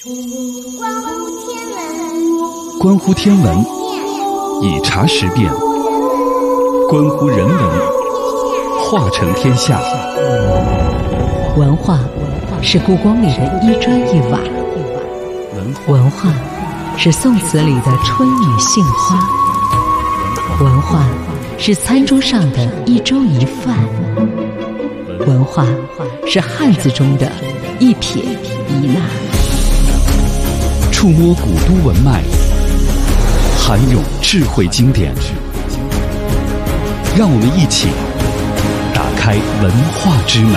关乎天文，以察时变；关乎人文，化成天下。 文化是故宫里的一砖一瓦，文化是宋词里的春雨杏花，文化是餐桌上的一粥一饭，文化是汉字中的一撇一捺。 触摸古都文脉，涵涌智慧经典，让我们一起打开文化之门。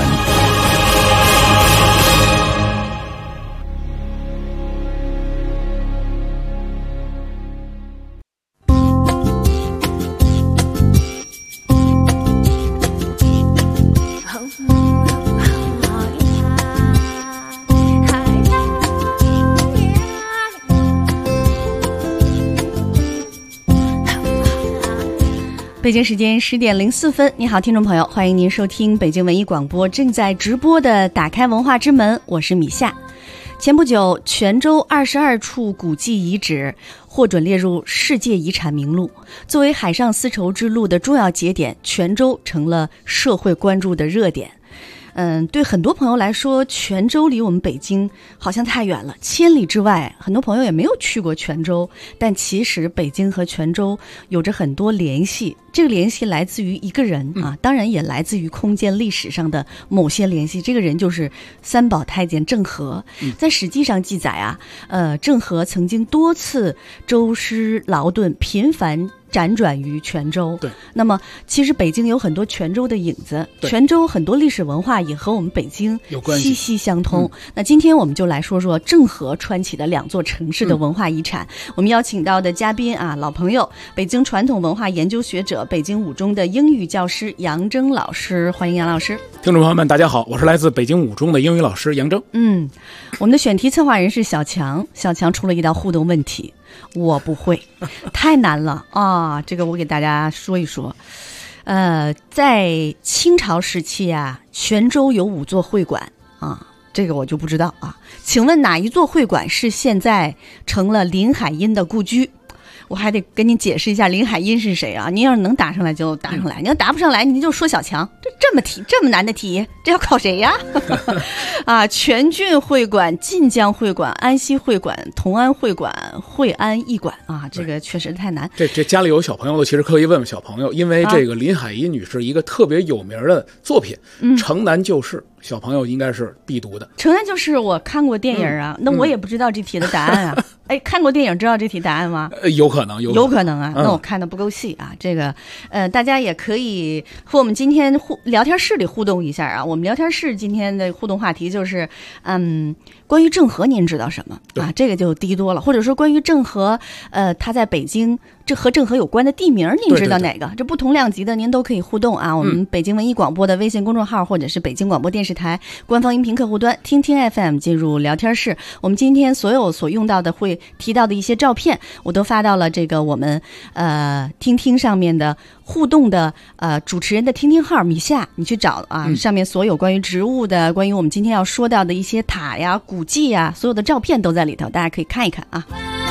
北京时间10点04分，你好，听众朋友，欢迎您收听北京文艺广播正在直播的打开文化之门，我是米夏。前不久，泉州22处古迹遗址获准列入世界遗产名录。作为海上丝绸之路的重要节点，泉州成了社会关注的热点。对很多朋友来说，泉州离我们北京好像太远了，千里之外，很多朋友也没有去过泉州。但其实北京和泉州有着很多联系，这个联系来自于一个人啊，当然也来自于空间历史上的某些联系。这个人就是三宝太监郑和。在史记上记载啊，郑和曾经多次舟师劳顿，频繁辗转于泉州。 对， 那么其实北京有很多泉州的影子，泉州很多历史文化也和我们北京息息相通。那今天我们就来说说郑和穿起的两座城市的文化遗产。我们邀请到的嘉宾啊，老朋友，北京传统文化研究学者，北京五中的英语教师杨铮老师，欢迎杨老师。 听众朋友们，大家好，我是来自北京五中的英语老师杨铮。 我们的选题策划人是小强，小强出了一道互动问题。我不会，太难了啊！这个我给大家说一说。在清朝时期啊，泉州有5座会馆啊，这个我就不知道啊。请问哪一座会馆是现在成了林海音的故居？我还得跟您解释一下林海音是谁啊？您要是能答上来就答上来，你要答不上来您就说小强。这么难的题，这要考谁呀？啊，全郡会馆、晋江会馆、安西会馆、同安会馆、惠安艺馆啊，这个确实太难。 这家里有小朋友的，其实可以问问小朋友，因为这个林海音女士一个特别有名的作品《城南旧事》，小朋友应该是必读的。 城南旧事我看过电影啊，那我也不知道这题的答案啊。哎，看过电影知道这题答案吗？ 有可能啊。 那我看的不够细啊。这个大家也可以和我们今天聊天室里互动一下啊。我们聊天室今天的互动话题就是关于郑和您知道什么啊？这个就低多了，或者说关于郑和他在北京这和郑和有关的地名您知道哪个？这不同量级的您都可以互动啊。我们北京文艺广播的微信公众号或者是北京广播电视台官方音频客户端听听 FM 进入聊天室。我们今天所用到的会提到的一些照片我都发到了这个我们听听上面的互动的主持人的听听号米夏，你去找啊，上面所有关于植物的，关于我们今天要说到的一些塔呀古迹呀，所有的照片都在里头，大家可以看一看啊。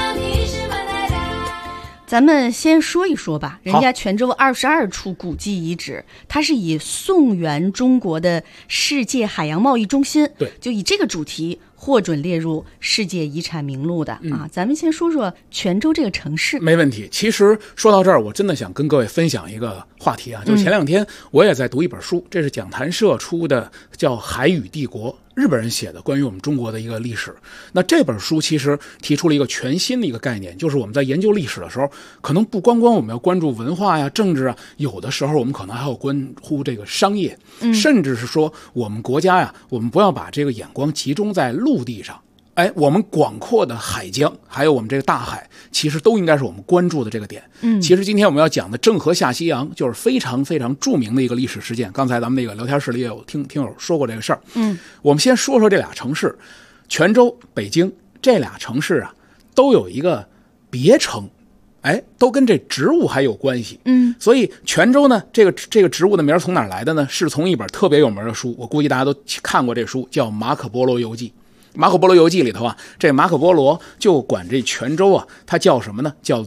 咱们先说一说吧，人家泉州22处古迹遗址，它是以宋元中国的世界海洋贸易中心，对，就以这个主题获准列入世界遗产名录的啊。咱们先说说泉州这个城市。 没问题。其实说到这儿，我真的想跟各位分享一个话题啊，就是前2天我也在读一本书，这是讲坛社出的，叫《海与帝国》，日本人写的关于我们中国的一个历史。那这本书其实提出了一个全新的一个概念，就是我们在研究历史的时候，可能不光我们要关注文化呀、政治啊，有的时候我们可能还要关乎这个商业，甚至是说我们国家呀，我们不要把这个眼光集中在陆地上。我们广阔的海江，还有我们这个大海，其实都应该是我们关注的这个点。其实今天我们要讲的郑和下西洋，就是非常非常著名的一个历史事件。刚才咱们那个聊天室里也有听友说过这个事儿。我们先说说这俩城市，泉州、北京这俩城市啊，都有一个别称。都跟这植物还有关系。所以泉州呢，这个植物的名从哪来的呢？是从一本特别有名的书，我估计大家都看过这书，叫《马可波罗游记》。 马可波罗游记里头啊，这马可波罗就管这泉州啊，它叫什么呢？叫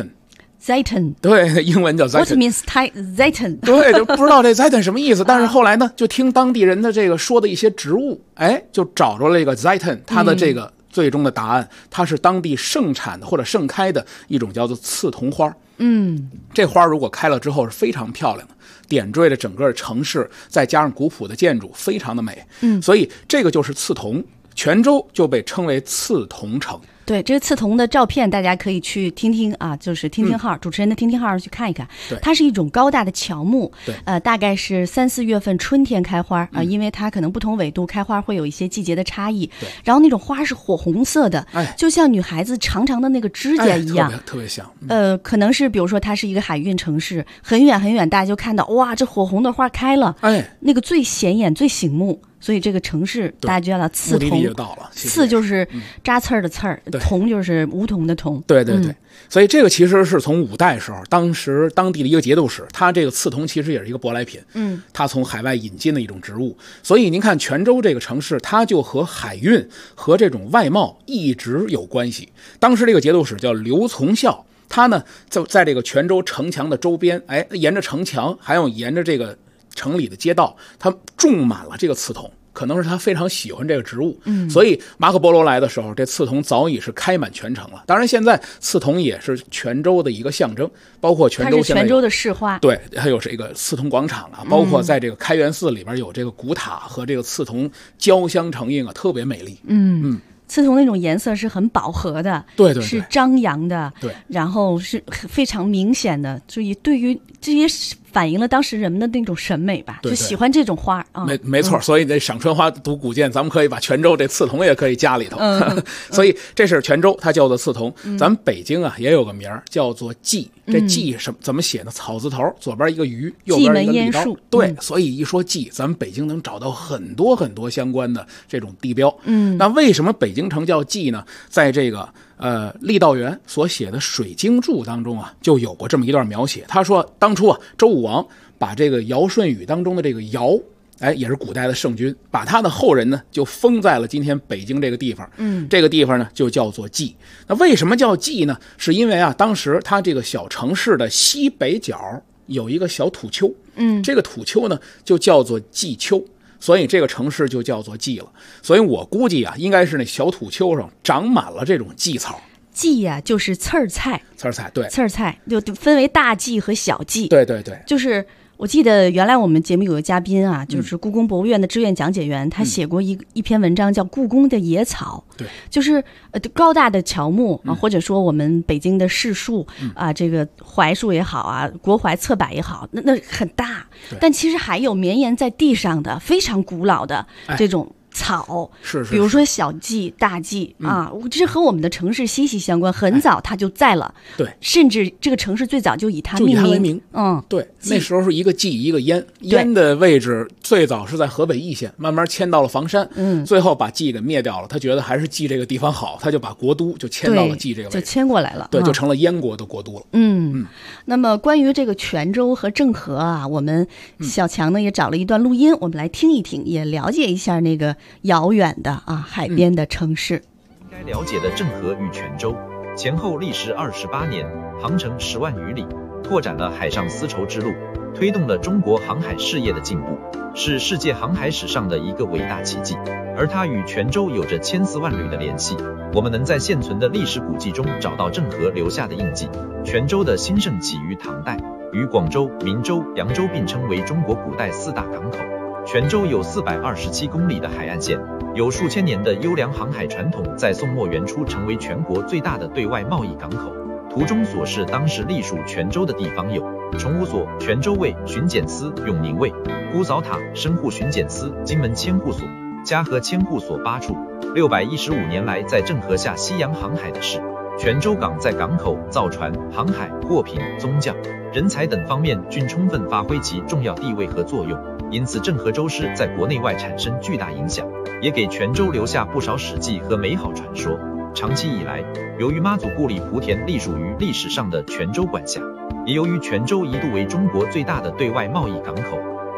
Zayton。对，英文叫 Zayton。 What means Zayton？ 对，就不知道这 Zayton 什么意思。但是后来呢，就听当地人的这个说的一些植物，就找着了这个 Zayton， 它的这个最终的答案，它是当地盛产的或者盛开的一种叫做刺桐花。这花如果开了之后是非常漂亮的，点缀着整个城市，再加上古朴的建筑，非常的美。所以这个就是刺桐，泉州就被称为刺桐城。 对，这个刺桐的照片大家可以去听听啊，就是听听号，主持人的听听号去看一看。它是一种高大的乔木，大概是3、4月份春天开花啊，因为它可能不同纬度开花会有一些季节的差异。然后那种花是火红色的，就像女孩子长长的那个指甲一样， 特别像。 可能是比如说它是一个海运城市，很远很远大家就看到哇，这火红的花开了，那个最显眼最醒目。所以这个城市大家就叫它刺桐， 就到了。 刺就是扎刺儿的刺儿，桐就是梧桐的桐。 对。所以这个其实是从五代时候，当时当地的一个节度使，他这个刺桐其实也是一个舶来品，他从海外引进的一种植物。所以您看泉州这个城市，它就和海运和这种外贸一直有关系。当时这个节度使叫刘从孝，他呢就在这个泉州城墙的周边，沿着城墙还有沿着这个城里的街道，他种满了这个刺桐，可能是他非常喜欢这个植物。所以马可波罗来的时候，这刺桐早已是开满全城了。当然现在刺桐也是泉州的一个象征，包括泉州现在它是泉州的市花。 对，还有这个刺桐广场啊，包括在这个开元寺里边有这个古塔和这个刺桐交相成映啊，特别美丽。 刺桐那种颜色是很饱和的， 对， 是张扬的， 对， 然后是非常明显的，所以对于这些反映了当时人们的那种审美吧，就喜欢这种花啊。 没错，所以这赏春花读古建，咱们可以把泉州这刺桐也可以加里头。所以这是泉州，它叫做刺桐。咱们北京啊也有个名儿叫做蓟，这蓟怎么写呢？草字头，左边一个鱼，右边一个立刀。对，所以一说蓟，咱们北京能找到很多很多相关的这种地标。那为什么北京城叫蓟呢？在这个郦道元所写的《水经注》当中啊，就有过这么一段描写。他说，当初啊，周武王把这个尧舜禹当中的这个尧，也是古代的圣君，把他的后人呢就封在了今天北京这个地方。这个地方呢就叫做蓟。那为什么叫蓟呢？是因为啊，当时他这个小城市的西北角有一个小土丘，这个土丘呢就叫做蓟丘。所以这个城市就叫做蓟了。所以我估计啊，应该是那小土丘上长满了这种蓟草。 蓟呀，就是刺儿菜。 刺儿菜，对， 刺儿菜就分为大蓟和小蓟。 对， 就是我记得原来我们节目有个嘉宾啊，就是故宫博物院的志愿讲解员，他写过一篇文章叫《故宫的野草》。 对， 就是高大的乔木啊，或者说我们北京的市树啊，这个槐树也好啊，国槐侧柏也好，那很大，但其实还有绵延在地上的非常古老的这种草， 是比如说小蓟、大蓟啊，这和我们的城市息息相关。很早它就在了， 对， 甚至这个城市最早就以它命名。 对，那时候是一个蓟一个燕，燕的位置最早是在河北易县，慢慢迁到了房山，最后把蓟给灭掉了。他觉得还是蓟这个地方好，他就把国都就迁到了蓟这个位置， 就迁过来了， 对，就成了燕国的国都了。 那么关于这个泉州和郑和啊，我们小强呢也找了一段录音，我们来听一听，也了解一下那个遥远的海边的城市。 应该了解的郑和与泉州前后历时28年，航程10万余里，拓展了海上丝绸之路，推动了中国航海事业的进步，是世界航海史上的一个伟大奇迹。而它与泉州有着千丝万缕的联系，我们能在现存的历史古迹中找到郑和留下的印记。泉州的兴盛起于唐代，与广州、明州、扬州并称为中国古代4大港口。泉州有427公里的海岸线，有数千年的优良航海传统，在宋末元初成为全国最大的对外贸易港口。图中所示当时隶属泉州的地方有崇武所、泉州卫、巡检司、永宁卫、姑嫂塔、深户巡检司、金门千户所、嘉禾千户所8处。615年来在郑和下西洋航海的事，泉州港在港口、造船、航海、货品、宗教、人才等方面均充分发挥其重要地位和作用，因此郑和州诗在国内外产生巨大影响，也给泉州留下不少史记和美好传说。长期以来，由于妈祖故里莆田隶属于历史上的泉州管辖，也由于泉州一度为中国最大的对外贸易港口，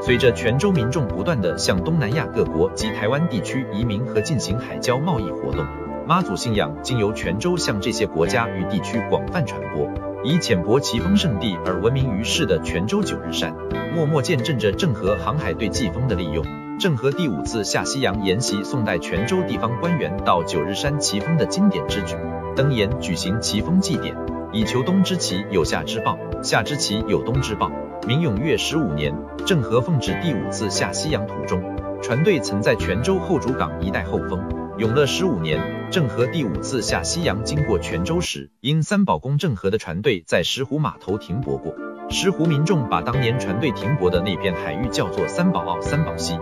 随着泉州民众不断地向东南亚各国及台湾地区移民和进行海交贸易活动，妈祖信仰经由泉州向这些国家与地区广泛传播，以浅泊奇峰圣地而闻名于世的泉州九日山，默默见证着郑和航海对季风的利用。郑和第5次下西洋沿袭宋代泉州地方官员到九日山祈风的经典之举，登岩举行祈风祭典，以求东之祈有夏之报，夏之祈有东之报。明永乐15年，郑和奉旨第5次下西洋途中，船队曾在泉州后主港一带候风。永乐15年，郑和第5次下西洋经过泉州时，因三宝宫郑和的船队在石湖码头停泊过，石湖民众把当年船队停泊的那片海域叫做三宝澳、三宝溪。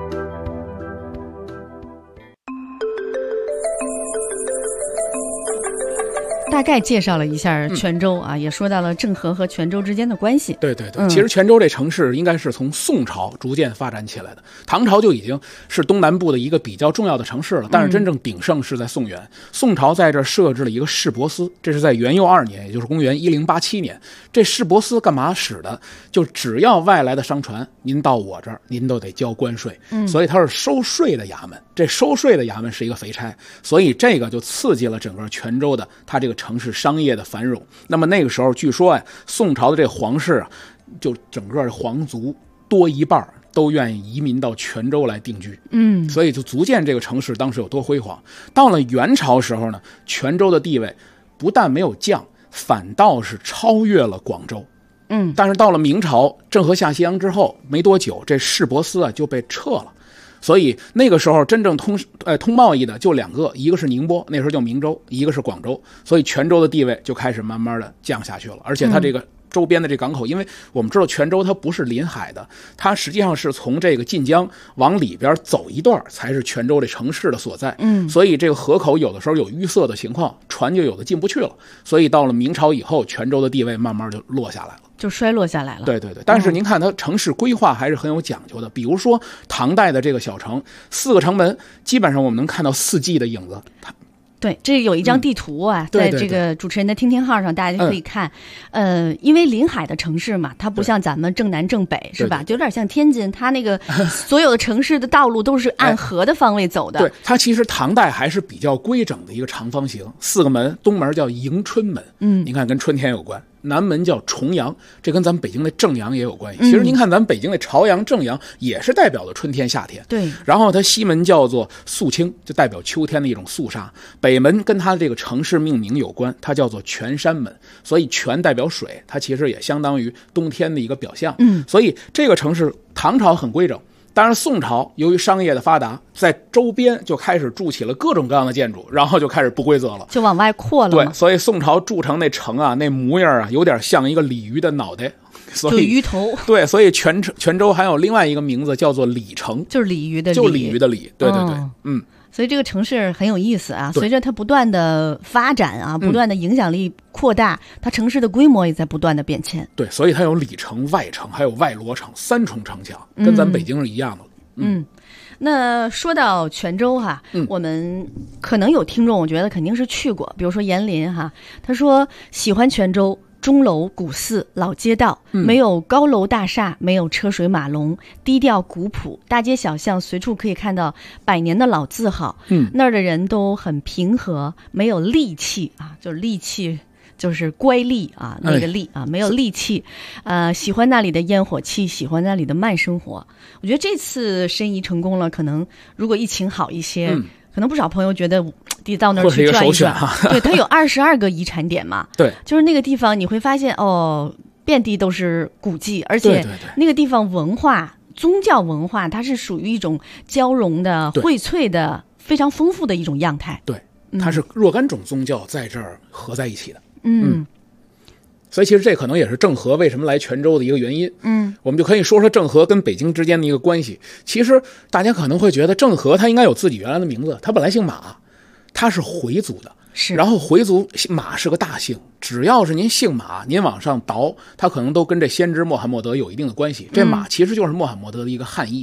大概介绍了一下泉州啊，也说到了郑和和泉州之间的关系。 对对对，其实泉州这城市应该是从宋朝逐渐发展起来的，唐朝就已经是东南部的一个比较重要的城市了，但是真正鼎盛是在宋元。宋朝在这设置了一个市舶司，这是在元佑2年，也就是公元1087年。这市舶司干嘛使的？就只要外来的商船，您到我这儿，您都得交关税，所以它是收税的衙门。这收税的衙门是一个肥差，所以这个就刺激了整个泉州的它这个城市商业的繁荣。那么那个时候据说宋朝的这皇室啊，就整个皇族多一半都愿意移民到泉州来定居，所以就足见这个城市当时有多辉煌。到了元朝时候呢，泉州的地位不但没有降，反倒是超越了广州。但是到了明朝，郑和下西洋之后没多久，这市舶司就被撤了。所以那个时候真正通贸易的就2个，一个是宁波，那时候叫明州，一个是广州，所以泉州的地位就开始慢慢的降下去了。而且它这个周边的这港口，因为我们知道泉州它不是临海的，它实际上是从这个晋江往里边走一段才是泉州这城市的所在。所以这个河口有的时候有淤塞的情况，船就有的进不去了。所以到了明朝以后，泉州的地位慢慢就落下来了， 就衰落下来了。 对对对，但是您看它城市规划还是很有讲究的。比如说唐代的这个小城，4个城门，基本上我们能看到4季的影子。 对，这有一张地图啊，在这个主持人的听听号上，大家就可以看。因为临海的城市嘛，它不像咱们正南正北，是吧？就有点像天津，它那个所有的城市的道路都是按河的方位走的。 对，它其实唐代还是比较规整的一个长方形，4个门，东门叫迎春门，你看跟春天有关。南门叫重阳，这跟咱们北京的正阳也有关系。其实您看咱们北京的朝阳、正阳也是代表了春天、夏天。 对。 然后它西门叫做肃清，就代表秋天的一种肃杀。北门跟它这个城市命名有关，它叫做泉山门，所以泉代表水，它其实也相当于冬天的一个表象。所以这个城市唐朝很规整。当然宋朝由于商业的发达，在周边就开始筑起了各种各样的建筑，然后就开始不规则了， 就往外扩了。 对，所以宋朝筑成那城啊，那模样啊，有点像一个鲤鱼的脑袋，所以就鱼头。对， 所以泉州还有另外一个名字叫做鲤城， 就是鲤鱼的鲤， 就鲤鱼的鲤。对对对， 所以这个城市很有意思啊，随着它不断的发展啊，不断的影响力扩大，它城市的规模也在不断的变迁。 对，所以它有里城、外城还有外罗城3重城墙，跟咱北京是一样的。 那说到泉州哈，我们可能有听众，我觉得肯定是去过，比如说严林哈，他说喜欢泉州。钟楼、古寺、老街道，没有高楼大厦，没有车水马龙，低调古朴，大街小巷随处可以看到100年的老字号。那儿的人都很平和，没有戾气啊，就是戾气。就是乖戾啊，那个戾啊，没有戾气，喜欢那里的烟火气，喜欢那里的慢生活。我觉得这次申遗成功了，可能如果疫情好一些，可能不少朋友觉得得到那儿去转一转。对，它有22个遗产点嘛， 对， 就是那个地方你会发现遍地都是古迹，而且那个地方文化、宗教文化，它是属于一种交融的、荟萃的、非常丰富的一种样态。 对，它是若干种宗教在这儿合在一起的。所以其实这可能也是郑和为什么来泉州的一个原因。我们就可以说说郑和跟北京之间的一个关系。其实大家可能会觉得郑和他应该有自己原来的名字，他本来姓马，他是回族的。然后回族马是个大姓，只要是您姓马，您往上倒，他可能都跟这先知穆罕默德有一定的关系。这马其实就是穆罕默德的一个汉译。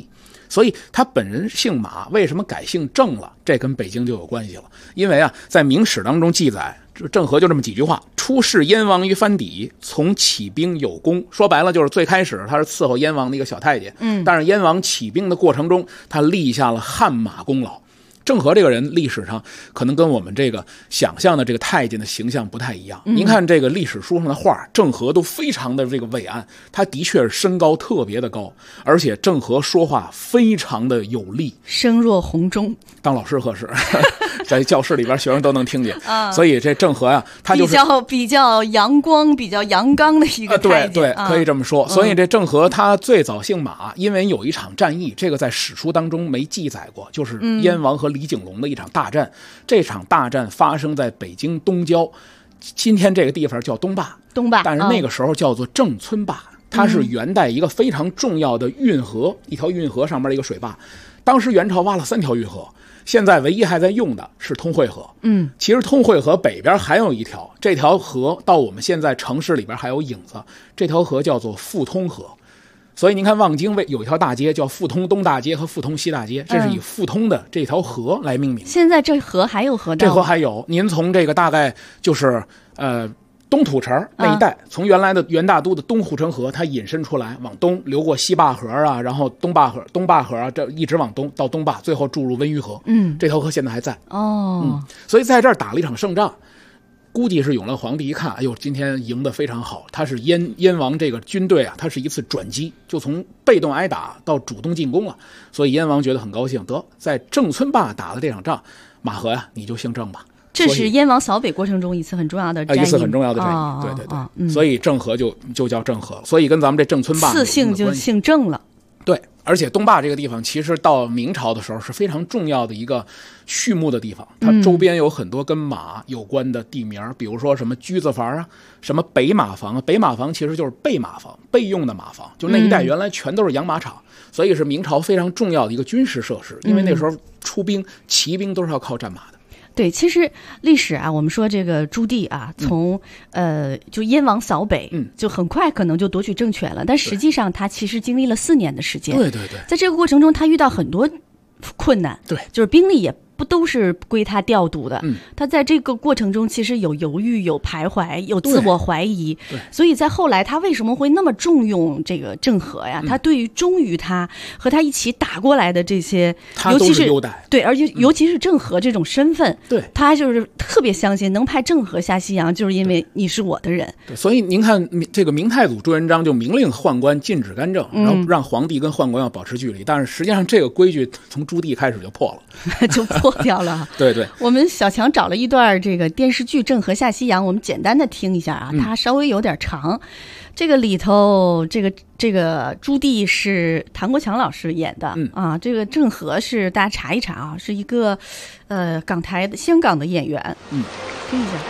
所以他本人姓马，为什么改姓郑了？这跟北京就有关系了。因为啊，在明史当中记载，郑和就这么几句话：出仕燕王于藩邸，从起兵有功。说白了就是最开始他是伺候燕王的一个小太监，但是燕王起兵的过程中，他立下了汗马功劳。郑和这个人历史上可能跟我们这个想象的这个太监的形象不太一样。您看这个历史书上的画，郑和都非常的这个伟岸，他的确是身高特别的高，而且郑和说话非常的有力， 声若洪钟。 当老师合适，在教室里边学生都能听见。所以这郑和啊，他就是比较阳光、比较阳刚的一个太监。 对，可以这么说。所以这郑和他最早姓马，因为有一场战役，这个在史书当中没记载过，就是燕王和李景龙的一场大战。这场大战发生在北京东郊，今天这个地方叫东坝，但是那个时候叫做郑村坝。它是元代一个非常重要的运河，一条运河上面的一个水坝。当时元朝挖了3条运河，现在唯一还在用的是通惠河。其实通惠河北边还有一条，这条河到我们现在城市里边还有影子，这条河叫做富通河。所以您看望京有一条大街叫富通东大街和富通西大街，这是以富通的这条河来命名。 现在这河还有河道？ 这河还有，您从这个大概就是东土城那一带，从原来的元大都的东护城河，它引申出来，往东流过西坝河啊，然后东坝河啊，这一直往东到东坝，最后注入温榆河。这条河现在还在。所以在这儿打了一场胜仗。估计是永乐皇帝一看，哎呦，今天赢得非常好。他是燕王这个军队啊，他是一次转机，就从被动挨打到主动进攻了。所以燕王觉得很高兴，得在郑村坝打了这场仗，马和呀，你就姓郑吧。 这是燕王扫北过程中一次很重要的战役， 一次很重要的战役。对，所以郑和就叫郑和，所以跟咱们这郑村坝赐姓就姓郑了。 对，而且东坝这个地方其实到明朝的时候是非常重要的一个畜牧的地方，它周边有很多跟马有关的地名，比如说什么居子房啊，什么北马房啊。北马房其实就是备马房，备用的马房，就那一带原来全都是养马场，所以是明朝非常重要的一个军事设施。因为那时候出兵骑兵都是要靠战马的。 对，其实历史啊，我们说这个朱棣啊，从就燕王扫北，就很快可能就夺取政权了，但实际上他其实经历了4年的时间。 对， 在这个过程中，他遇到很多困难， 对， 就是兵力也不都是归他调度的，他在这个过程中其实有犹豫、有徘徊、有自我怀疑，所以在后来他为什么会那么重用这个郑和呀？他对于忠于他和他一起打过来的这些， 他都是优待， 对，而且尤其是郑和这种身份， 对， 他就是特别相信能派郑和下西洋，就是因为你是我的人。 对，所以您看这个明太祖朱元璋就明令宦官禁止干政，然后让皇帝跟宦官要保持距离，但是实际上这个规矩从朱棣开始就破了， 就破掉了。 对， 我们小强找了一段这个电视剧《郑和下西洋》，我们简单的听一下啊，它稍微有点长。这个里头，这个朱棣是谭国强老师演的，这个郑和是大家查一查啊，是一个香港的演员，听一下。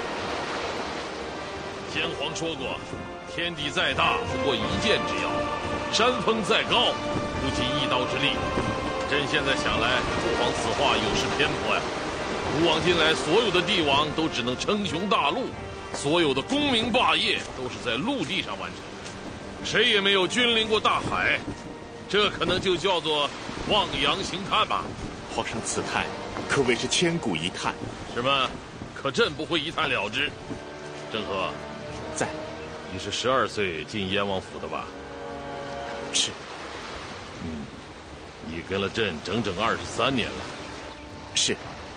先皇说过，天地再大不过一箭之遥，山峰再高不及一刀之力。朕现在想来，父皇此话有失偏颇呀。古往今来，所有的帝王都只能称雄大陆，所有的功名霸业都是在陆地上完成，谁也没有君临过大海，这可能就叫做望洋兴叹吧。 皇上此叹可谓是千古一叹。 是吗？可朕不会一叹了之。郑和， 在。 你是12岁进燕王府的吧？ 是。 你跟了朕整整23年了。 是。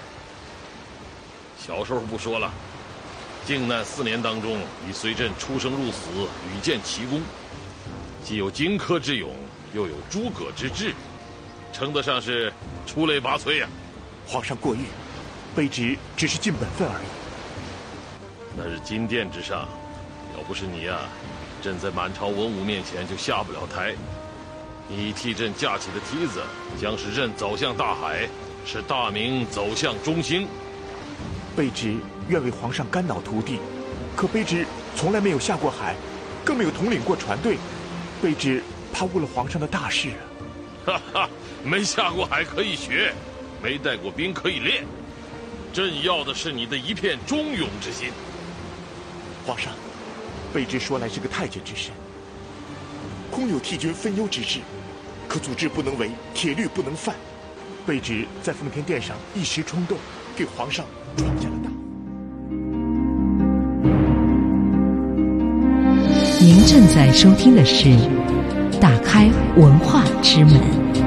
小时候不说了，靖难4年当中，你随朕出生入死，屡建奇功，既有荆轲之勇，又有诸葛之智，称得上是出类拔萃呀。 皇上过誉，卑职只是尽本分而已。 那是金殿之上，要不是你呀，朕在满朝文武面前就下不了台。你替朕架起的梯子，将使朕走向大海，使大明走向中兴。 卑职愿为皇上肝脑涂地，可卑职从来没有下过海，更没有统领过船队，卑职怕误了皇上的大事。 哈哈，没下过海可以学，没带过兵可以练，朕要的是你的一片忠勇之心。 皇上，卑职说来是个太监之身，空有替君分忧之事， 可祖制不能违，铁律不能犯。卑职在奉天殿上一时冲动，给皇上闯下了大祸。 您正在收听的是《打开文化之门》。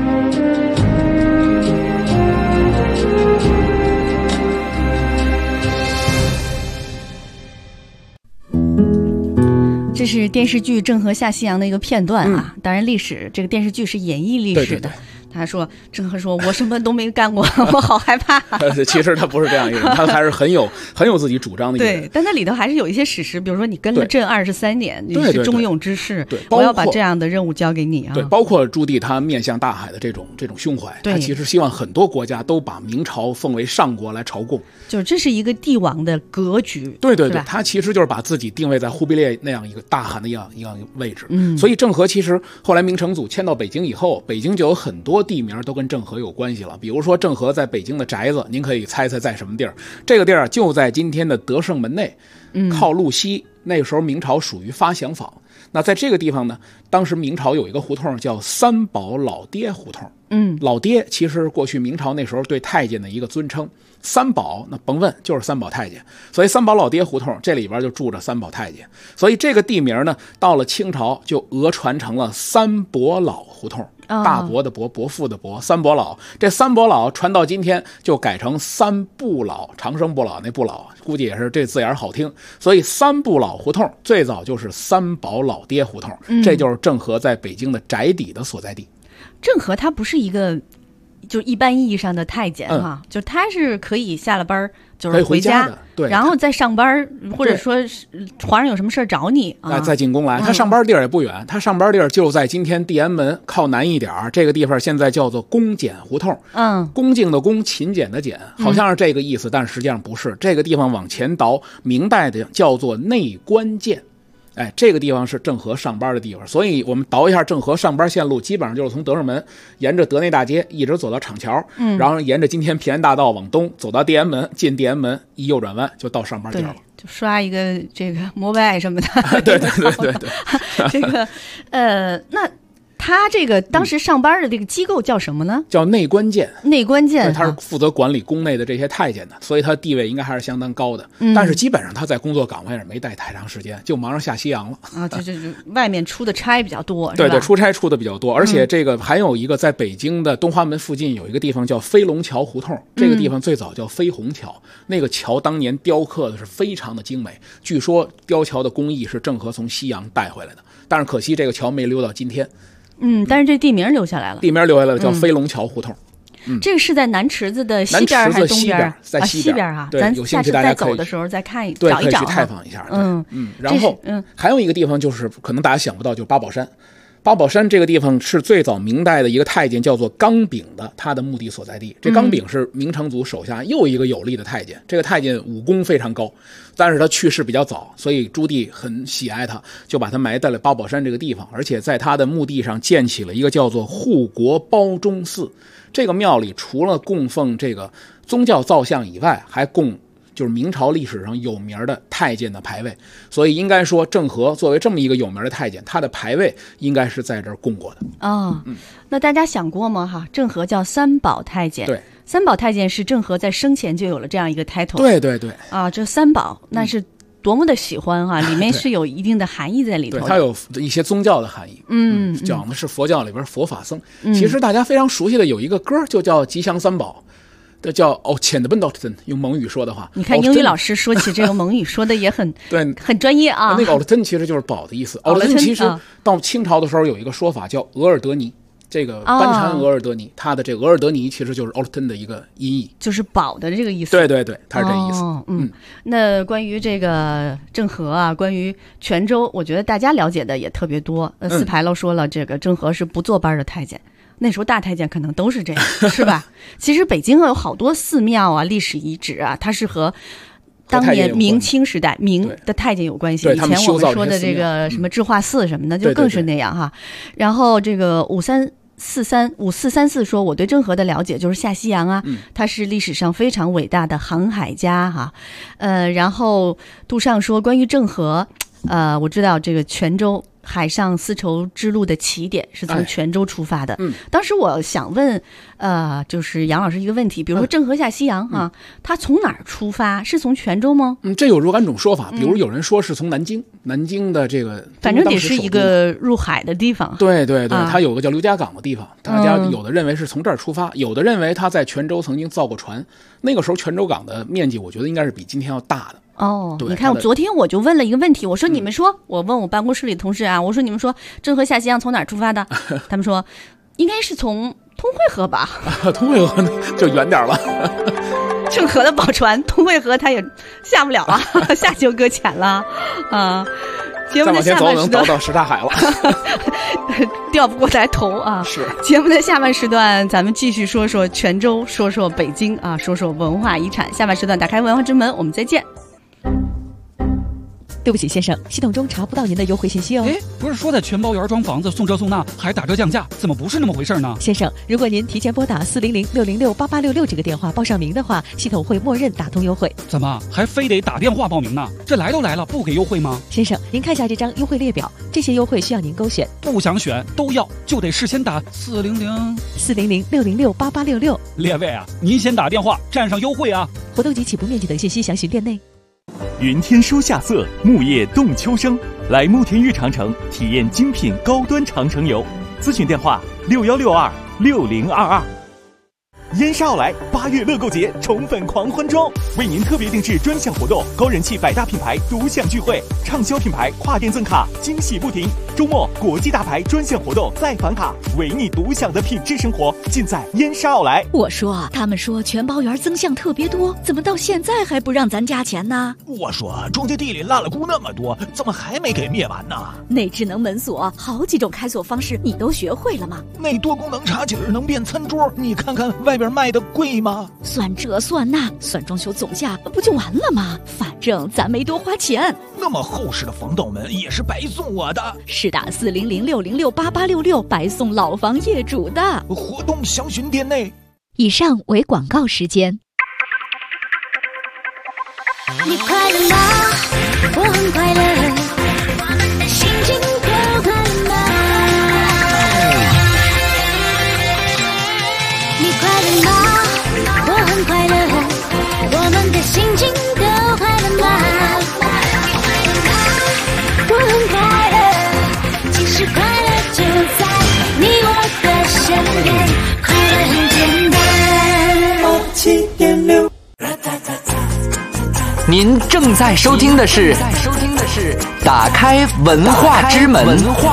这是电视剧《郑和下西洋》的一个片段啊，当然历史这个电视剧是演绎历史的。他说郑和说我什么都没干过我好害怕其实他不是这样一个人，他还是很有自己主张的一个人。 对，但那里头还是有一些史实，比如说你跟了朕23年，你是忠勇之士，我要把这样的任务交给你啊。 对，包括朱棣他面向大海的这种胸怀，他其实希望很多国家都把明朝奉为上国来朝贡， 就是这是一个帝王的格局。 对，他其实就是把自己定位在忽必烈那样一个大汗的一样位置。所以郑和其实后来明成祖迁到北京以后，北京就有很多地名都跟郑和有关系了。比如说郑和在北京的宅子，您可以猜猜在什么地儿？这个地儿就在今天的德胜门内，靠路西。那个时候明朝属于发祥坊。那在这个地方呢，当时明朝有一个胡同叫三宝老爹胡同。老爹其实过去明朝那时候对太监的一个尊称。三宝那甭问就是三宝太监，所以三宝老爹胡同这里边就住着三宝太监，所以这个地名呢到了清朝就讹传成了三伯老胡同。大伯的伯，伯父的伯，三伯老。这三伯老传到今天就改成三不老，长生不老那不老，估计也是这字眼好听，所以三不老胡同最早就是三宝老爹胡同。这就是郑和在北京的宅邸的所在地。 郑和他不是一个就一般意义上的太监哈，就他是可以下了班就是回家的， 对， 然后再上班，或者说皇上有什么事找你再进宫来。他上班地儿也不远，他上班地儿就在今天地安门靠南一点，这个地方现在叫做恭俭胡同。恭敬的恭，勤俭的俭，好像是这个意思，但实际上不是。这个地方往前倒，明代的叫做内关涧。这个地方是郑和上班的地方，所以我们倒一下郑和上班线路，基本上就是从德胜门沿着德内大街一直走到厂桥，然后沿着今天平安大道往东走到地安门，进地安门一右转弯就到上班地了， 就刷一个这个摩拜什么的。 对这个那他这个当时上班的这个机构叫什么呢？ 叫内关涧。 内关涧， 他是负责管理宫内的这些太监的，所以他地位应该还是相当高的。但是基本上他在工作岗位上没待太长时间，就忙着下西洋了啊。这外面出的差比较多， 对，出差出的比较多。而且这个还有一个在北京的东华门附近有一个地方叫飞龙桥胡同，这个地方最早叫飞虹桥，那个桥当年雕刻的是非常的精美，据说雕桥的工艺是郑和从西洋带回来的，但是可惜这个桥没留到今天。 但是这地名留下来了， 叫飞龙桥胡同。 这个是在南池子的西边还是东边？ 在西边啊。 对， 咱有兴趣下次再走的时候再看找一找， 去探访一下。然后还有一个地方就是可能大家想不到，就是八宝山。八宝山这个地方是最早明代的一个太监叫做刚炳的他的墓地所在地。这刚炳是明成祖手下又一个有力的太监，这个太监武功非常高，但是他去世比较早，所以朱棣很喜爱他，就把他埋在了八宝山这个地方，而且在他的墓地上建起了一个叫做护国褒忠寺。这个庙里除了供奉这个宗教造像以外，还供就是明朝历史上有名的太监的牌位，所以应该说郑和作为这么一个有名的太监，他的牌位应该是在这儿供过的。 那大家想过吗？郑和叫三宝太监， 对， 三宝太监是郑和在生前就有了这样一个 title。 对这三宝那是多么的喜欢里面是有一定的含义在里头的。 对，它有一些宗教的含义。讲的是佛教里边佛法僧。其实大家非常熟悉的有一个歌就叫《吉祥三宝》。这叫浅的本岛特用蒙语说的话， 你看英语老师说起这个蒙语说的也很对， 很专业啊。 那个奥特森其实就是宝的意思。奥特森其实到清朝的时候有一个说法叫额尔德尼，这个班禅额尔德尼，他的这个额尔德尼其实就是奥特森的一个音译， 就是宝的这个意思。 对，他是这意思。 那关于这个郑和关于泉州，我觉得大家了解的也特别多。四牌楼说了，这个郑和是不坐班的太监。那时候大太监可能都是这样，是吧？其实北京有好多寺庙历史遗址它是和当年明清时代明的太监有关系。以前我们说的这个什么智化寺什么的，就更是那样哈。然后这个5434说，我对郑和的了解就是下西洋他是历史上非常伟大的航海家然后杜尚说，关于郑和我知道这个泉州海上丝绸之路的起点是从泉州出发的。当时我想问，就是杨老师一个问题，比如说郑和下西洋啊，它从哪儿出发？是从泉州吗？ 这有若干种说法，比如有人说是从南京，南京的这个反正得是一个入海的地方。 对对对，它有个叫刘家港的地方，大家有的认为是从这儿出发，有的认为他在泉州曾经造过船。那个时候泉州港的面积，我觉得应该是比今天要大的。 你看，昨天我就问了一个问题，我说你们说，我问我办公室里同事啊，我说你们说郑和下西洋从哪儿出发的？他们说应该是从通惠河吧。 通惠河就远点了。 郑和的宝船通惠河他也下不了啊，下就搁浅了啊。 再往前走能倒到什刹海了， 调不过来头啊！ 是节目的下半时段，咱们继续说说泉州，说说北京啊，说说文化遗产。下半时段打开文化之门，我们再见。 对不起，先生，系统中查不到您的优惠信息哦。 不是说在全包园装房子送这送那，还打折降价，怎么不是那么回事呢？ 先生，如果您提前拨打400-606-8866这个电话报上名的话，系统会默认打通优惠。 怎么还非得打电话报名呢？这来都来了，不给优惠吗？ 先生，您看一下这张优惠列表，这些优惠需要您勾选。 不想选都要，就得事先打 400-606-8866。 列位啊，您先打电话占上优惠啊！ 活动及起步面积等信息详询店内。 云天书夏色，木叶动秋声。来慕田峪长城体验精品高端长城游，咨询电话61626022。燕莎奥莱8月乐购节宠粉狂欢中，为您特别定制专项活动，高人气百大品牌独享聚会，畅销品牌跨店赠卡，惊喜不停。周末国际大牌专项活动再返卡，为你独享的品质生活尽在燕莎奥莱。 我说，他们说全包园增项特别多，怎么到现在还不让咱加钱呢？ 我说，种地地里烂了菇那么多，怎么还没给灭完呢？ 那智能门锁好几种开锁方式，你都学会了吗？ 那多功能茶几能变餐桌，你看看外边卖的贵吗？ 算这算那，算装修总价不就完了吗？反正咱没多花钱。 那么厚实的防盗门也是白送我的。 是打400-606-8866白送老房业主的。 活动详询店内。 以上为广告时间。 你快乐吗？我很快乐，我们的心情都快乐吗？你快乐吗？我很快乐，我们的心情都快乐吗？我很快乐，其实快乐就在你我的身边，快乐很简单。7.6。 您正在收听的是打开文化之门。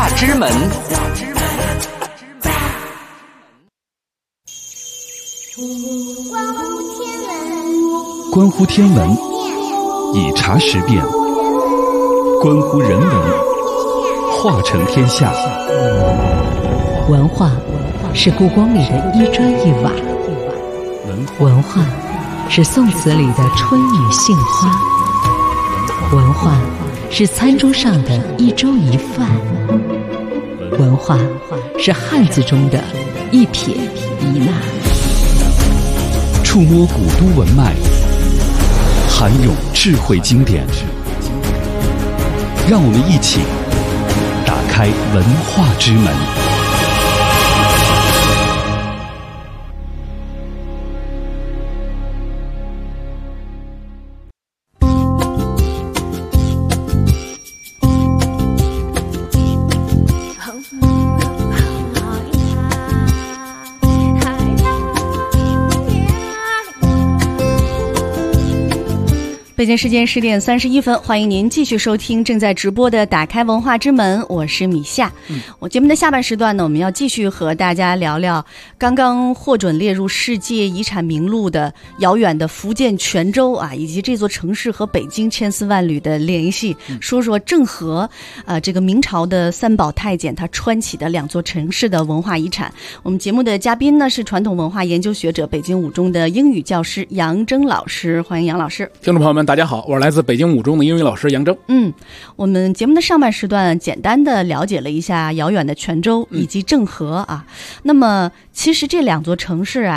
关乎天文，以茶识辨；关乎人文，化成天下。 文化是故宫里的一砖一瓦，文化是宋词里的春雨杏花，文化是餐桌上的一粥一饭，文化是汉字中的一撇一捺。 触摸古都文脉，涵咏智慧经典，让我们一起打开文化之门。 北京时间10点31分，欢迎您继续收听正在直播的打开文化之门，我是米夏。我节目的下半时段呢，我们要继续和大家聊聊刚刚获准列入世界遗产名录的遥远的福建泉州啊，以及这座城市和北京千丝万缕的联系，说说郑和这个明朝的三宝太监他穿起的两座城市的文化遗产。我们节目的嘉宾呢是传统文化研究学者、北京五中的英语教师杨铮老师，欢迎杨老师。 听众朋友们大家好，我是来自北京五中的英语老师杨铮。 我们节目的上半时段简单的了解了一下遥远的泉州以及郑和啊。那么其实这两座城市啊，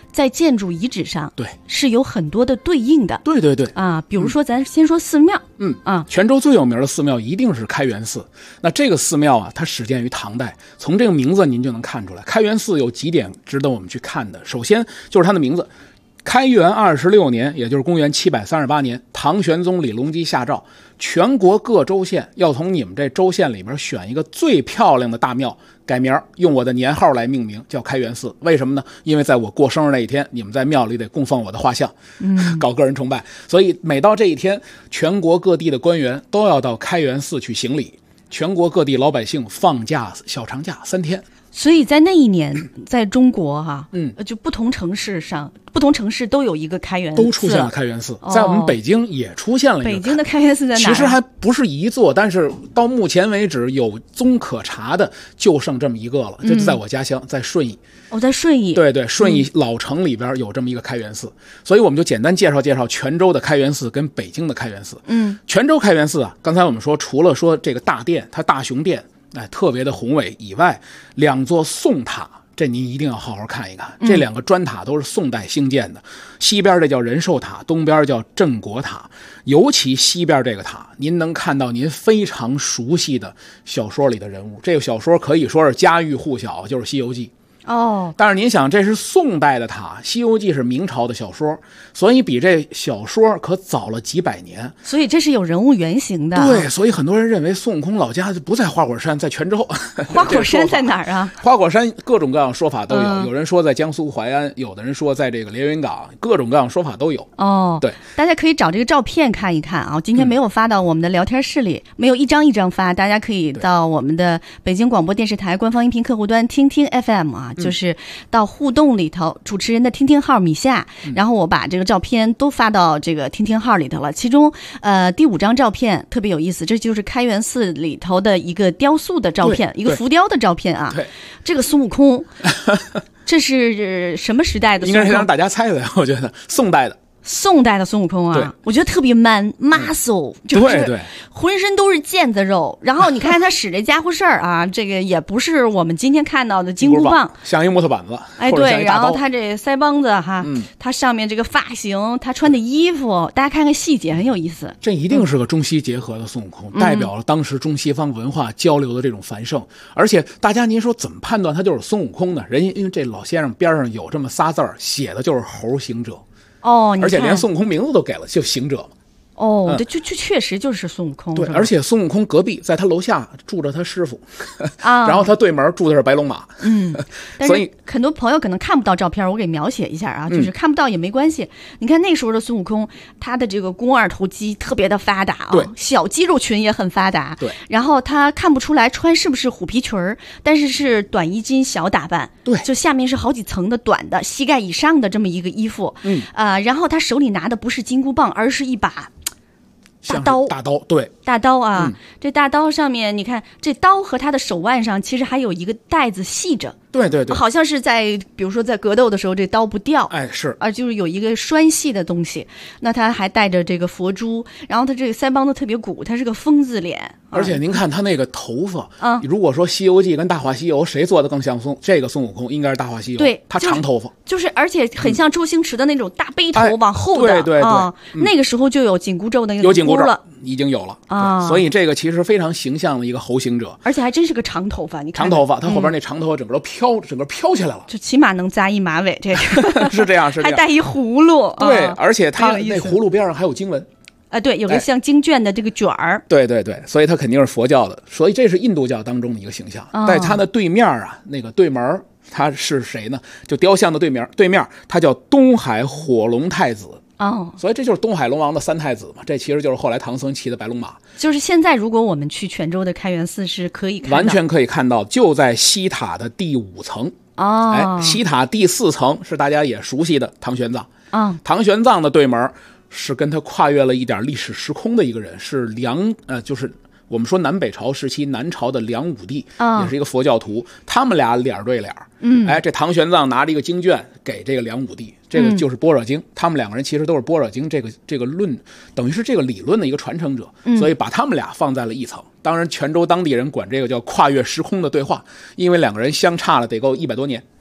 在建筑遗址上， 对， 是有很多的对应的。 对对对啊，比如说咱先说寺庙， 泉州最有名的寺庙一定是开元寺。那这个寺庙啊，它始建于唐代，从这个名字您就能看出来，开元寺有几点值得我们去看的。首先就是它的名字。开元26年，也就是公元738年，唐玄宗李隆基下诏，全国各州县要从你们这州县里面选一个最漂亮的大庙，改名用我的年号来命名，叫开元寺。为什么呢？因为在我过生日那一天，你们在庙里得供奉我的画像，搞个人崇拜。所以每到这一天，全国各地的官员都要到开元寺去行礼，全国各地老百姓放假小长假3天。 所以在那一年，在中国就不同城市都有一个开元寺， 都出现了开元寺。在我们北京也出现了一个。 北京的开元寺在哪？ 其实还不是一座，但是到目前为止有踪可查的就剩这么一个了，就在我家乡，在顺义。 在顺义。 对对，顺义老城里边有这么一个开元寺，所以我们就简单介绍介绍泉州的开元寺跟北京的开元寺。泉州开元寺啊，刚才我们说，除了说这个大殿，它大雄殿。特别的宏伟以外，2座宋塔，这您一定要好好看一看。这2个砖塔都是宋代兴建的，西边这叫仁寿塔，东边叫镇国塔。尤其西边这个塔，您能看到您非常熟悉的小说里的人物。这个小说可以说是家喻户晓，就是《西游记》。但是您想，这是宋代的塔，《西游记》是明朝的小说，所以比这小说可早了几百年。 所以这是有人物原型的。 对，所以很多人认为孙悟空老家不在花果山，在泉州。 花果山在哪儿啊？ 花果山各种各样说法都有，有人说在江苏淮安，有的人说在这个连云港，各种各样说法都有。对， 大家可以找这个照片看一看啊。今天没有发到我们的聊天室里，没有一张一张发，大家可以到我们的北京广播电视台官方音频客户端听听 FM 啊。就是到互动里头，主持人的听听号米夏，然后我把这个照片都发到这个听听号里头了。其中第5张照片特别有意思，这就是开元寺里头的一个雕塑的照片，一个浮雕的照片啊。这个孙悟空这是什么时代的孙悟空？ 应该是让大家猜的，我觉得宋代的孙悟空啊，我觉得特别 muscle， 就是浑身都是腱子肉。然后你看他使这家伙事儿啊，这个也不是我们今天看到的金箍棒， 像一木头板子。 对，然后他这腮帮子哈，他上面这个发型，他穿的衣服，大家看看细节很有意思。 这一定是个中西结合的孙悟空，代表了当时中西方文化交流的这种繁盛。而且大家您说怎么判断他就是孙悟空呢？人家因为这老先生边上有这么仨字儿，写的就是猴行者。而且连孙悟空名字都给了，就行者嘛。 这确实就是孙悟空。 对，而且孙悟空隔壁在他楼下住着他师傅然后他对门住的是白龙马。 所以很多朋友可能看不到照片，我给描写一下啊，就是看不到也没关系。你看那时候的孙悟空，他的这个肱二头肌特别的发达啊，小肌肉群也很发达。 对， 然后他看不出来穿是不是虎皮裙儿，但是是短衣襟小打扮。 对， 就下面是好几层的短的膝盖以上的这么一个衣服。然后他手里拿的不是金箍棒，而是一把大刀。 对， 大刀啊，这大刀上面你看，这刀和他的手腕上其实还有一个带子系着。 对， 好像是在比如说在格斗的时候，这刀不掉， 是就是有一个拴系的东西。那他还带着这个佛珠，然后他这个腮帮子特别鼓，他是个疯子脸。 而且您看他那个头发，如果说《西游记》跟《大话西游》谁做的更像这个孙悟空，应该是《大话西游》。 对， 他长头发， 就是而且很像周星驰的那种大背头往后的。 对， 那个时候就有紧箍咒的那个有紧箍咒了， 已经有了所以这个其实非常形象的一个猴行者， 而且还真是个长头发。你看长头发，他后边那长头发整个飘起来了， 就起码能扎一马尾。这个是这样， 还带一葫芦。 对，而且他那葫芦边上还有经文。 对，有个像经卷的这个卷儿。 对，所以他肯定是佛教的，所以这是印度教当中的一个形象。在他的对面啊，那个对门他是谁呢？就雕像的对面他叫东海火龙太子。所以这就是东海龙王的3太子嘛，这其实就是后来唐僧骑的白龙马。 就是现在如果我们去泉州的开元寺是可以看到， 完全可以看到，就在西塔的第5层。西塔第4层是大家也熟悉的唐玄奘。唐玄奘的对门是跟他跨越了一点历史时空的一个人，是就是我们说南北朝时期南朝的梁武帝，也是一个佛教徒，他们俩脸对脸。这唐玄奘拿着一个经卷给这个梁武帝，这个就是般若经。他们2个人其实都是般若经这个论，等于是这个理论的一个传承者，所以把他们俩放在了一层。当然泉州当地人管这个叫跨越时空的对话，因为2个人相差了得够100多年。 对，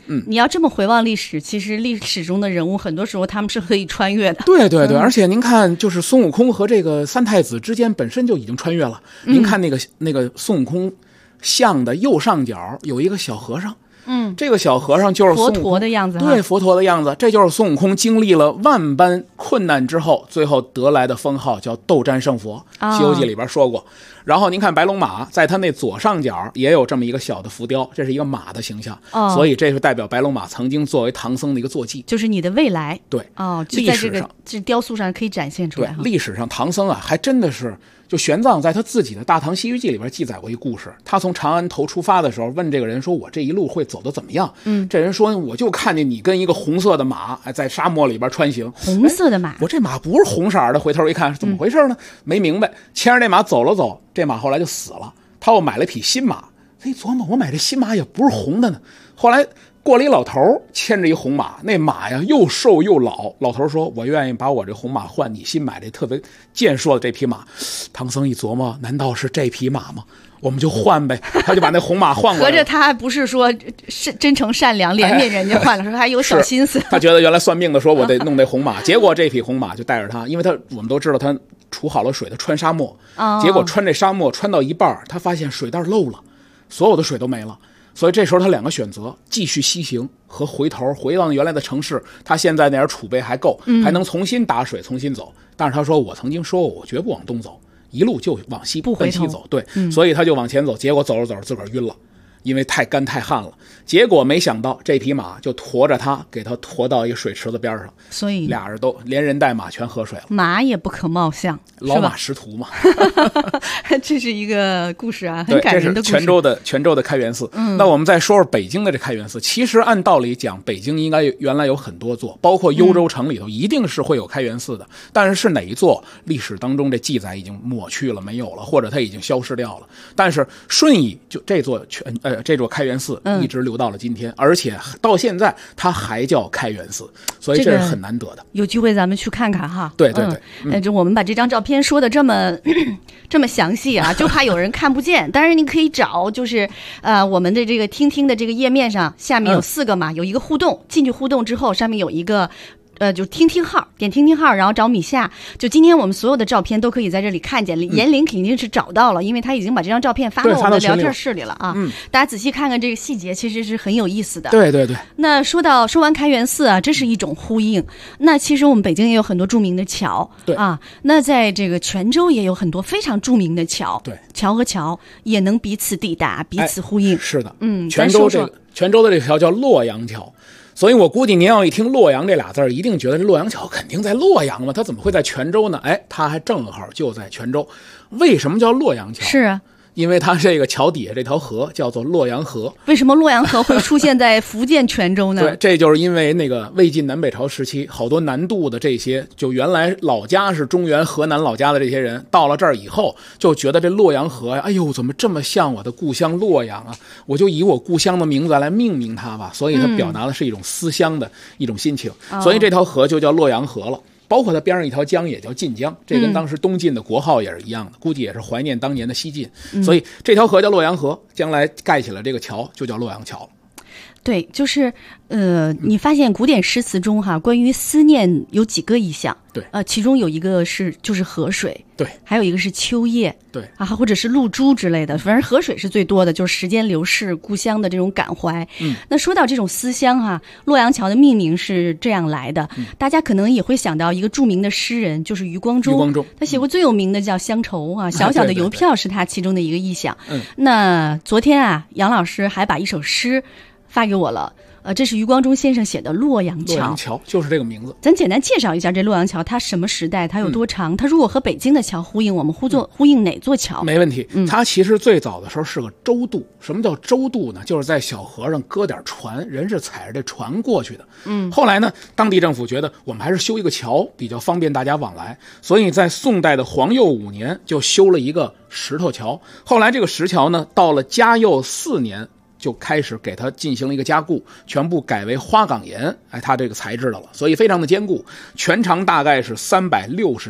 你要这么回望历史，其实历史中的人物很多时候他们是可以穿越的。 对对对，而且您看，就是孙悟空和这个三太子之间本身就已经穿越了。您看那个孙悟空像的右上角有一个小和尚。这个小和尚就是佛陀的样子， 对，佛陀的样子，这就是孙悟空经历了万般困难之后，最后得来的封号，叫斗战胜佛。西游记里边说过。然后您看白龙马，在他那左上角也有这么一个小的浮雕，这是一个马的形象，所以这是代表白龙马曾经作为唐僧的一个坐骑， 就是你的未来。 对， 就在这个雕塑上可以展现出来。 对，历史上唐僧啊，还真的是。就玄奘在他自己的《大唐西域记》里边记载过一故事，他从长安头出发的时候，问这个人说：“我这一路会走得怎么样？”这人说：“我就看见你跟一个红色的马在沙漠里边穿行。” 红色的马， 我这马不是红色的。回头一看，怎么回事呢？没明白，牵着这马走了走，这马后来就死了。他又买了匹新马，他一琢磨，我买这新马也不是红的呢。后来过了一老头牵着一红马，那马呀又瘦又老。老头说：“我愿意把我这红马换你新买这特别健硕的这匹马。”唐僧一琢磨，难道是这匹马吗？我们就换呗。他就把那红马换过来。 合着他还不是说真诚善良怜悯人家换了，说他还有小心思。 他觉得原来算命的说我得弄那红马，结果这匹红马就带着他，因为我们都知道他储好了水，他穿沙漠，结果穿这沙漠穿到一半，他发现水袋漏了，所有的水都没了。所以这时候他两个选择，继续西行和回头回到原来的城市。他现在那点储备还够，还能重新打水重新走。但是他说，我曾经说过我绝不往东走，一路就往西奔西走。对，所以他就往前走，结果走着走着自个儿晕了，因为太干太旱了。结果没想到这匹马就驮着他，给他驮到一个水池子边上， 所以俩人都连人带马全喝水了。 马也不可貌相， 老马识途嘛。 这是一个故事啊，很感人的故事。 这是泉州的开元寺。那我们再说说北京的这开元寺。其实按道理讲，北京应该原来有很多座，包括幽州城里头一定是会有开元寺的。但是哪一座历史当中这记载已经抹去了，没有了，或者它已经消失掉了。但是顺义就这座开元寺一直留到了今天，而且到现在它还叫开元寺，所以这是很难得的。 有机会咱们去看看哈。 对对对， 就我们把这张照片说的这么详细啊，就怕有人看不见。当然你可以找，就是我们的这个听的这个页面上下面有4个嘛，有一个互动，进去互动之后上面有一个就听号，点听号，然后找米夏。就今天我们所有的照片都可以在这里看见，严玲肯定是找到了，因为他已经把这张照片发到我们的聊天室里了啊。大家仔细看看这个细节，其实是很有意思的。 对对对。 那说完开元寺啊，这是一种呼应。那其实我们北京也有很多著名的桥， 对啊。那在这个泉州也有很多非常著名的桥， 对， 桥和桥也能彼此抵达，彼此呼应。 是的，泉州的这个桥叫洛阳桥。所以我估计您要一听洛阳这俩字，一定觉得这洛阳桥肯定在洛阳嘛，它怎么会在泉州呢？它还正好就在泉州。为什么叫洛阳桥？ 是啊， 因为它这个桥底下这条河叫做洛阳河。 为什么洛阳河会出现在福建泉州呢？ 对，这就是因为那个魏晋南北朝时期，好多南渡的这些，就原来老家是中原河南老家的这些人，到了这儿以后，就觉得这洛阳河呀，哎呦，怎么这么像我的故乡洛阳啊？我就以我故乡的名字来命名它吧。所以它表达的是一种思乡的一种心情，所以这条河就叫洛阳河了。包括它边上一条江也叫晋江，这跟当时东晋的国号也是一样的，估计也是怀念当年的西晋，所以这条河叫洛阳河，将来盖起了这个桥就叫洛阳桥了。 对，就是你发现古典诗词中哈，关于思念有几个意象， 对， 其中有一个就是河水， 对， 还有一个是秋叶， 对啊，或者是露珠之类的，反正河水是最多的，就是时间流逝，故乡的这种感怀。那说到这种思乡哈，洛阳桥的命名是这样来的，大家可能也会想到一个著名的诗人，就是余光中，他写过最有名的叫《乡愁》啊，小小的邮票是他其中的一个意象。那昨天啊，杨老师还把一首诗发给我了，这是余光中先生写的《洛阳桥》。 洛阳桥就是这个名字。 咱简单介绍一下这洛阳桥，它什么时代，它有多长？它如果和北京的桥呼应，我们呼应哪座桥？ 没问题。它其实最早的时候是个舟渡。什么叫舟渡呢？就是在小河上搁点船，人是踩着这船过去的。后来呢，当地政府觉得我们还是修一个桥比较方便大家往来，所以在宋代的皇佑5年就修了一个石头桥。后来这个石桥呢，到了嘉佑4年。就开始给它进行了一个加固，全部改为花岗岩，它这个材质的了，所以非常的坚固，全长大概是360丈，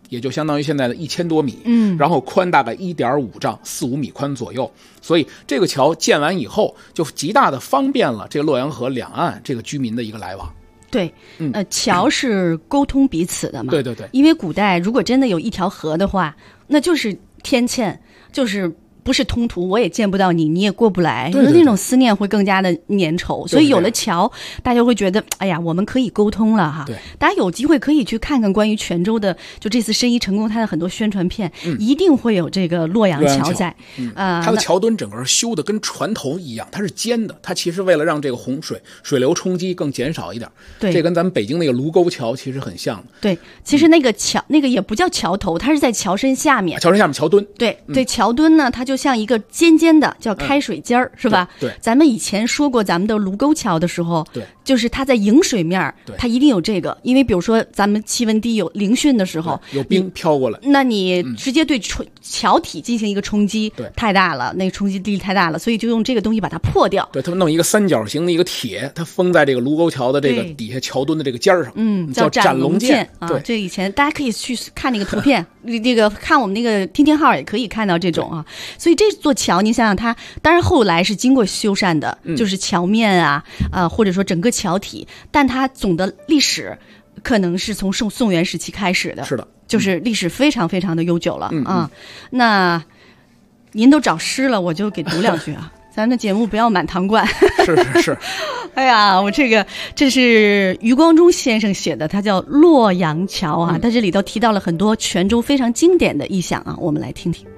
也就相当于现在的1000多米，然后宽大概1.5丈，4、5米宽左右。所以这个桥建完以后，就极大的方便了这个洛阳河两岸这个居民的一个来往。 对，桥是沟通彼此的嘛。 对对对。 因为古代如果真的有一条河的话，那就是天堑，就是不是通途，我也见不到你，你也过不来， 对对对， 那种思念会更加的粘稠。所以有了桥，大家会觉得，哎呀，我们可以沟通了哈。 对， 大家有机会可以去看看关于泉州的，就这次申遗成功，它的很多宣传片，一定会有这个洛阳桥在。 它的桥墩整个修的跟船头一样，它是尖的，它其实为了让这个洪水流冲击更减少一点。 对， 这跟咱们北京那个卢沟桥其实很像的。 对，其实那个桥，那个也不叫桥头，它是在桥身下面。 桥身下面桥墩。 对对，桥墩呢，它就像一个尖的叫开水尖儿，是吧？ 对， 咱们以前说过咱们的卢沟桥的时候， 对， 就是它在迎水面，它一定有这个，因为比如说咱们气温低有凌汛的时候， 有冰飘过来， 那你直接对桥体进行一个冲击，太大了，那个冲击力太大了，所以就用这个东西把它破掉。 对，他们弄一个三角形的一个铁，它封在这个卢沟桥的这个底下桥墩的这个尖上，叫斩龙剑啊。这以前大家可以去看那个图片，这个看我们那个听号也可以看到这种啊。所以这座桥，你想想它，当然后来是经过修缮的，就是桥面啊，或者说整个桥体，但它总的历史可能是从宋元时期开始的。 是的， 就是历史非常非常的悠久了啊。那您都找诗了，我就给读两句啊。咱的节目不要满堂灌。 是。 哎呀，这是余光中先生写的，他叫《洛阳桥》啊。他这里头提到了很多泉州非常经典的意象啊，我们来听听。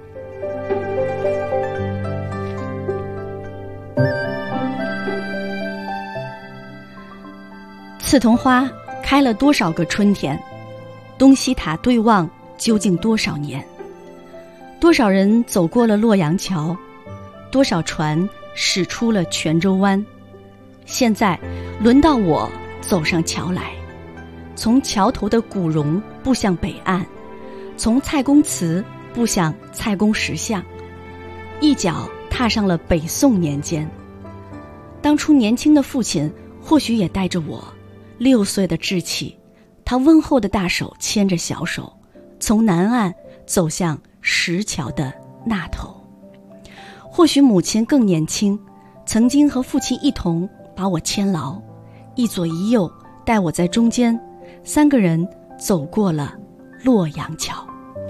刺桐花开了多少个春天，东西塔对望究竟多少年？多少人走过了洛阳桥，多少船驶出了泉州湾。现在轮到我走上桥来，从桥头的古榕步向北岸，从蔡公祠步向蔡公石像，一脚踏上了北宋年间。当初年轻的父亲或许也带着我6岁的志气，他温厚的大手牵着小手，从南岸走向石桥的那头。或许母亲更年轻，曾经和父亲一同把我牵牢，一左一右带我在中间，3个人走过了洛阳桥。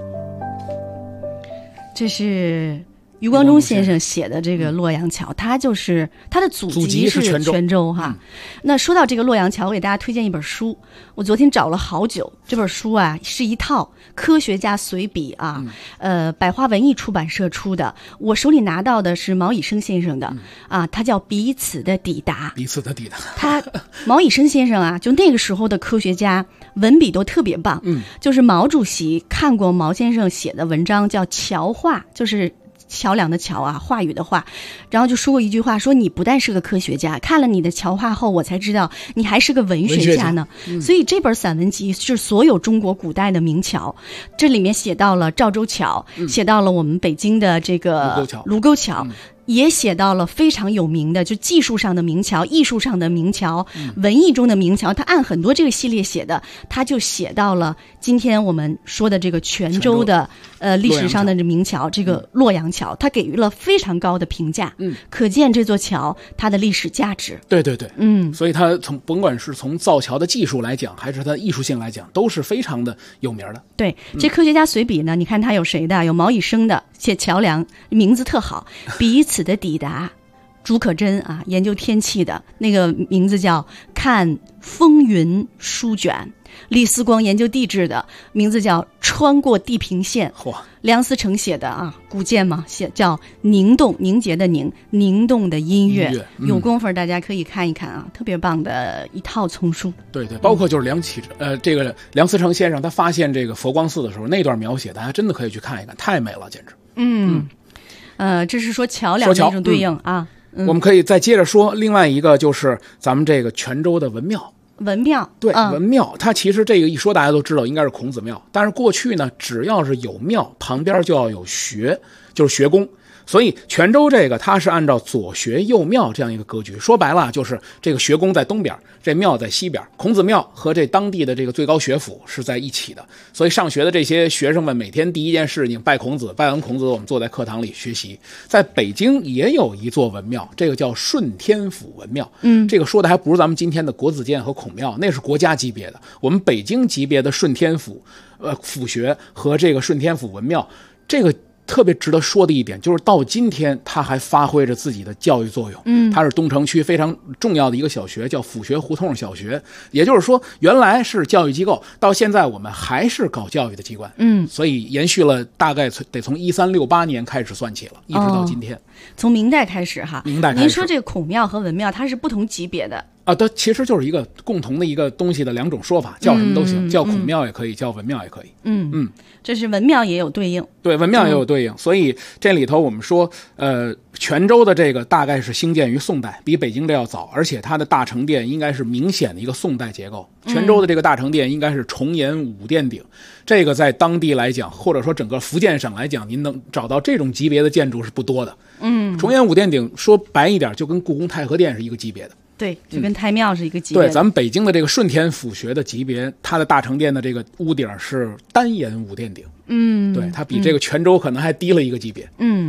这是余光中先生写的这个洛阳桥，他就是他的祖籍是泉州哈。那说到这个洛阳桥，我给大家推荐一本书，我昨天找了好久。这本书啊是一套科学家随笔啊，百花文艺出版社出的。我手里拿到的是毛以升先生的啊，他叫《彼此的抵达》。彼此的抵达。他毛以升先生啊，就那个时候的科学家文笔都特别棒。就是毛主席看过毛先生写的文章，叫《桥话》，就是桥梁的桥啊，话语的话，然后就说过一句话，说你不但是个科学家，看了你的桥话后，我才知道你还是个文学家呢。所以这本散文集是所有中国古代的名桥，这里面写到了赵州桥，写到了我们北京的这个卢沟桥。也写到了非常有名的，就技术上的名桥、艺术上的名桥、文艺中的名桥，他按很多这个系列写的，他就写到了今天我们说的这个泉州的历史上的名桥，这个洛阳桥，他给予了非常高的评价。可见这座桥它的历史价值。对，所以它甭管是从造桥的技术来讲，还是它的艺术性来讲，都是非常的有名的。对，这科学家随笔呢，你看他有谁的？有毛以升的，写桥梁，名字特好，彼此的抵达。朱可桢啊，研究天气的，那个名字叫看风云书卷。李思光研究地质的，名字叫穿过地平线。梁思成写的啊，古建嘛，写叫凝冻，凝结的凝，凝冻的音乐。有功夫大家可以看一看啊，特别棒的一套丛书。对，包括就是这个梁思成先生他发现这个佛光寺的时候那段描写，大家真的可以去看一看，太美了，简直。这是说桥梁的一种对应啊。我们可以再接着说另外一个，就是咱们这个泉州的文庙。文庙，对，文庙，它其实这个一说大家都知道应该是孔子庙，但是过去呢，只要是有庙，旁边就要有学，就是学宫。 所以泉州这个它是按照左学右庙这样一个格局，说白了就是这个学宫在东边，这庙在西边，孔子庙和这当地的这个最高学府是在一起的。所以上学的这些学生们每天第一件事情拜孔子，拜完孔子我们坐在课堂里学习。在北京也有一座文庙，这个叫顺天府文庙。这个说的还不是咱们今天的国子监和孔庙，那是国家级别的。我们北京级别的顺天府府学和这个顺天府文庙，这个特别值得说的一点就是到今天它还发挥着自己的教育作用。它是东城区非常重要的一个小学，叫府学胡同小学。也就是说原来是教育机构，到现在我们还是搞教育的机关。所以延续了大概得从1368年开始算起了，一直到今天。 从明代开始哈。 明代开始。 您说这个孔庙和文庙它是不同级别的啊，它其实就是一个共同的一个东西的两种说法，叫什么都行，叫孔庙也可以，叫文庙也可以。 这是文庙也有对应， 对，文庙也有对应。所以这里头我们说，泉州的这个大概是兴建于宋代，比北京这要早，而且它的大成殿应该是明显的一个宋代结构。泉州的这个大成殿应该是重檐五殿顶，这个在当地来讲，或者说整个福建省来讲，您能找到这种级别的建筑是不多的。重檐五殿顶说白一点，就跟故宫太和殿是一个级别的。 对，就跟太庙是一个级别的。 对，咱们北京的这个顺天府学的级别，它的大成殿的这个屋顶是单檐五殿顶。对，它比这个泉州可能还低了一个级别。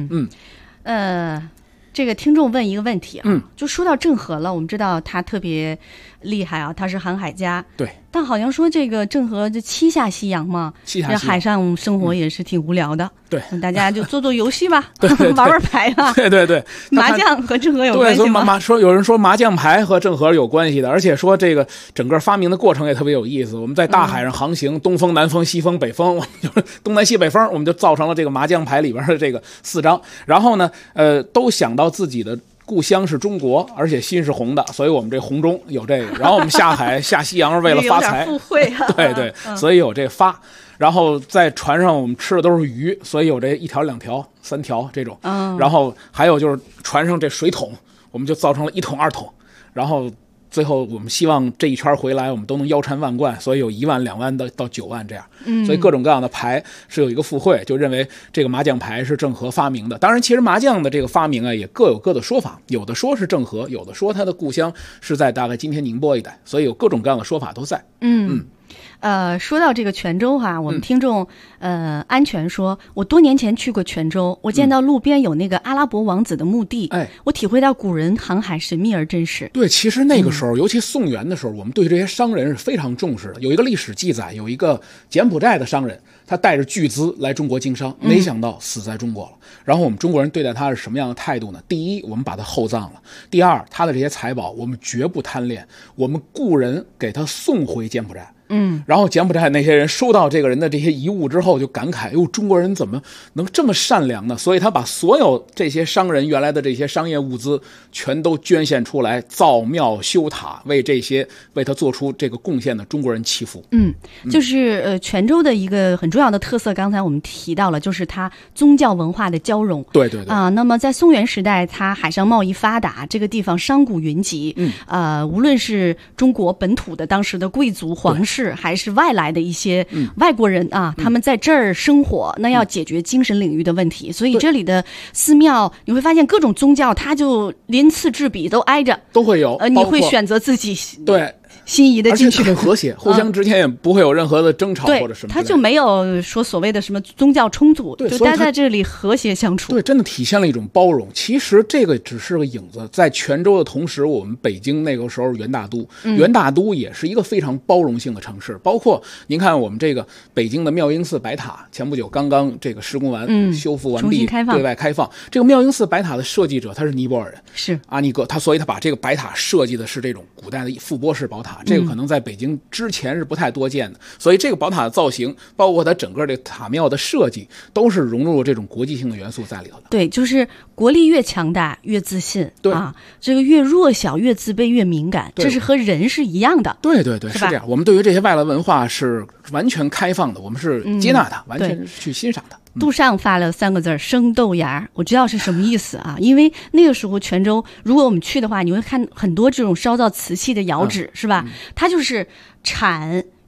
这个听众问一个问题啊，就说到郑和了，我们知道他特别厉害啊，他是航海家。 对。 但好像说这个郑和这七下西洋嘛，在海上生活也是挺无聊的。 对， 大家就做做游戏吧， 对玩玩牌吧。 对， 麻将和郑和有关系吗？ 说有人说麻将牌和郑和有关系的，而且说这个整个发明的过程也特别有意思。我们在大海上航行，东风、南风、西风、北风，我们就是东南西北风，我们就造成了这个麻将牌里边的这个4张。然后呢，都想到自己的故乡是中国，而且心是红的，所以我们这红中有这个。然后我们下海下西洋是为了发财， 有点富贵啊。 对，所以有这发。然后在船上我们吃的都是鱼，所以有这1条、2条、3条这种。然后还有就是船上这水桶，我们就造成了1桶、2桶。然后最后我们希望这一圈回来我们都能腰缠万贯，所以有1万、2万到9万这样。所以各种各样的牌是有一个附会，就认为这个麻将牌是郑和发明的。当然其实麻将的这个发明啊也各有各的说法，有的说是郑和，有的说他的故乡是在大概今天宁波一带，所以有各种各样的说法都在。 说到这个泉州哈，我们听众安全说，我多年前去过泉州，我见到路边有那个阿拉伯王子的墓地，我体会到古人航海神秘而真实。 对，其实那个时候，尤其宋元的时候，我们对这些商人是非常重视的。有一个历史记载，有一个柬埔寨的商人，他带着巨资来中国经商，没想到死在中国了。然后我们中国人对待他是什么样的态度呢？第一，我们把他厚葬了；第二，他的这些财宝我们绝不贪恋，我们雇人给他送回柬埔寨。然后柬埔寨那些人收到这个人的这些遗物之后就感慨，哟，中国人怎么能这么善良呢？所以他把所有这些商人原来的这些商业物资全都捐献出来，造庙修塔，为他做出这个贡献的中国人祈福。 就是泉州的一个很重要的特色，刚才我们提到了，就是它宗教文化的交融。 对啊，那么在宋元时代，它海上贸易发达，这个地方商贾云集。无论是中国本土的当时的贵族皇室，还是外来的一些外国人啊，他们在这儿生活，那要解决精神领域的问题，所以这里的寺庙你会发现各种宗教它就鳞次栉比都挨着， 都会有。 你会选择自己对心仪的进去， 而且特别和谐，互相之间也不会有任何的争吵或者什么。 他就没有说所谓的什么宗教冲突，就待在这里和谐相处。 对，真的体现了一种包容。其实这个只是个影子，在泉州的同时，我们北京那个时候元大都，元大都也是一个非常包容性的城市。包括您看我们这个北京的妙英寺白塔，前不久刚刚这个施工完，修复完毕，对外开放。这个妙英寺白塔的设计者他是尼泊尔人， 是阿尼哥，所以他把这个白塔设计的是这种古代的覆钵式宝塔。这个可能在北京之前是不太多见的，所以这个宝塔的造型，包括它整个这个塔庙的设计，都是融入了这种国际性的元素在里头的。 对，就是国力越强大越自信， 对啊，这个越弱小越自卑越敏感，这是和人是一样的。 对，是这样。我们对于这些外来文化是完全开放的，我们是接纳它，完全去欣赏它。 杜尚发了3个字生豆芽，我知道是什么意思啊，因为那个时候泉州如果我们去的话，你会看很多这种烧造瓷器的窑址，是吧？它就是产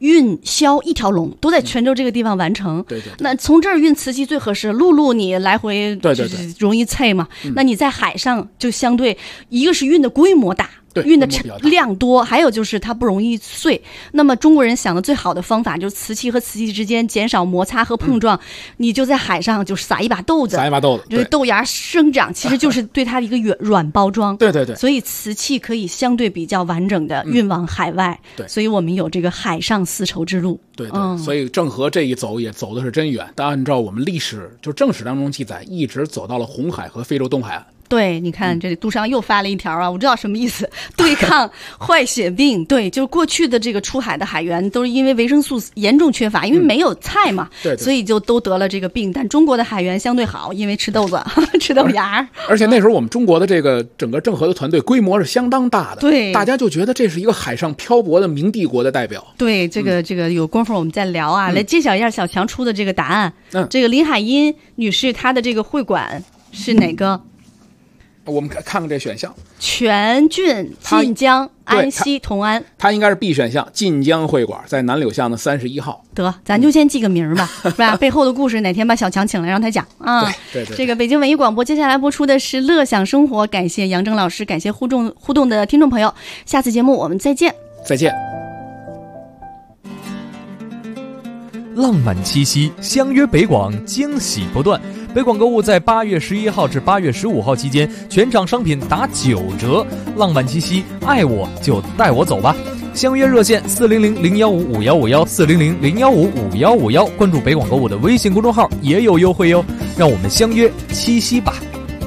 运销一条龙，都在泉州这个地方完成。 对对。 那从这儿运瓷器最合适，陆路你来回就是容易菜嘛。那你在海上就相对，一个是运的规模大。运的量多，还有就是它不容易碎。那么中国人想的最好的方法就是瓷器和瓷器之间减少摩擦和碰撞。你就在海上就撒一把豆子，就是豆芽生长，其实就是对它的一个软包装。 对对对。所以瓷器可以相对比较完整的运往海外。 对。 所以我们有这个海上丝绸之路。 对对。所以郑和这一走也走的是真远。但按照我们历史就正史当中记载，一直走到了红海和非洲东海岸。 对，你看这里杜尚又发了一条啊，我知道什么意思，对抗坏血病。对，就是过去的这个出海的海员都是因为维生素严重缺乏，因为没有菜嘛， 对， 所以就都得了这个病。但中国的海员相对好，因为吃豆子，吃豆芽。 而且那时候我们中国的这个整个郑和的团队规模是相当大的， 对， 大家就觉得这是一个海上漂泊的明帝国的代表。 对，这个有功夫我们再聊啊，来揭晓一下小强出的这个答案。这个林海音女士她的这个会馆是哪个？ 我们看看这选项： 全郡、晋江、安西、同安。 它应该是 B 选项，晋江会馆在南柳巷的31号。 得，咱就先记个名吧，是吧？背后的故事哪天把小强请来让他讲啊。 对。 这个北京文艺广播接下来播出的是《乐享生活》，感谢杨铮老师，感谢互动的听众朋友，下次节目我们再见。 再见。 浪漫七夕，相约北广，惊喜不断。北广购物在8月11号至8月15号期间，全场商品打9折。浪漫七夕，爱我就带我走吧。相约热线400-015-5151，400-015-5151，关注北广购物的微信公众号也有优惠哟。让我们相约七夕吧。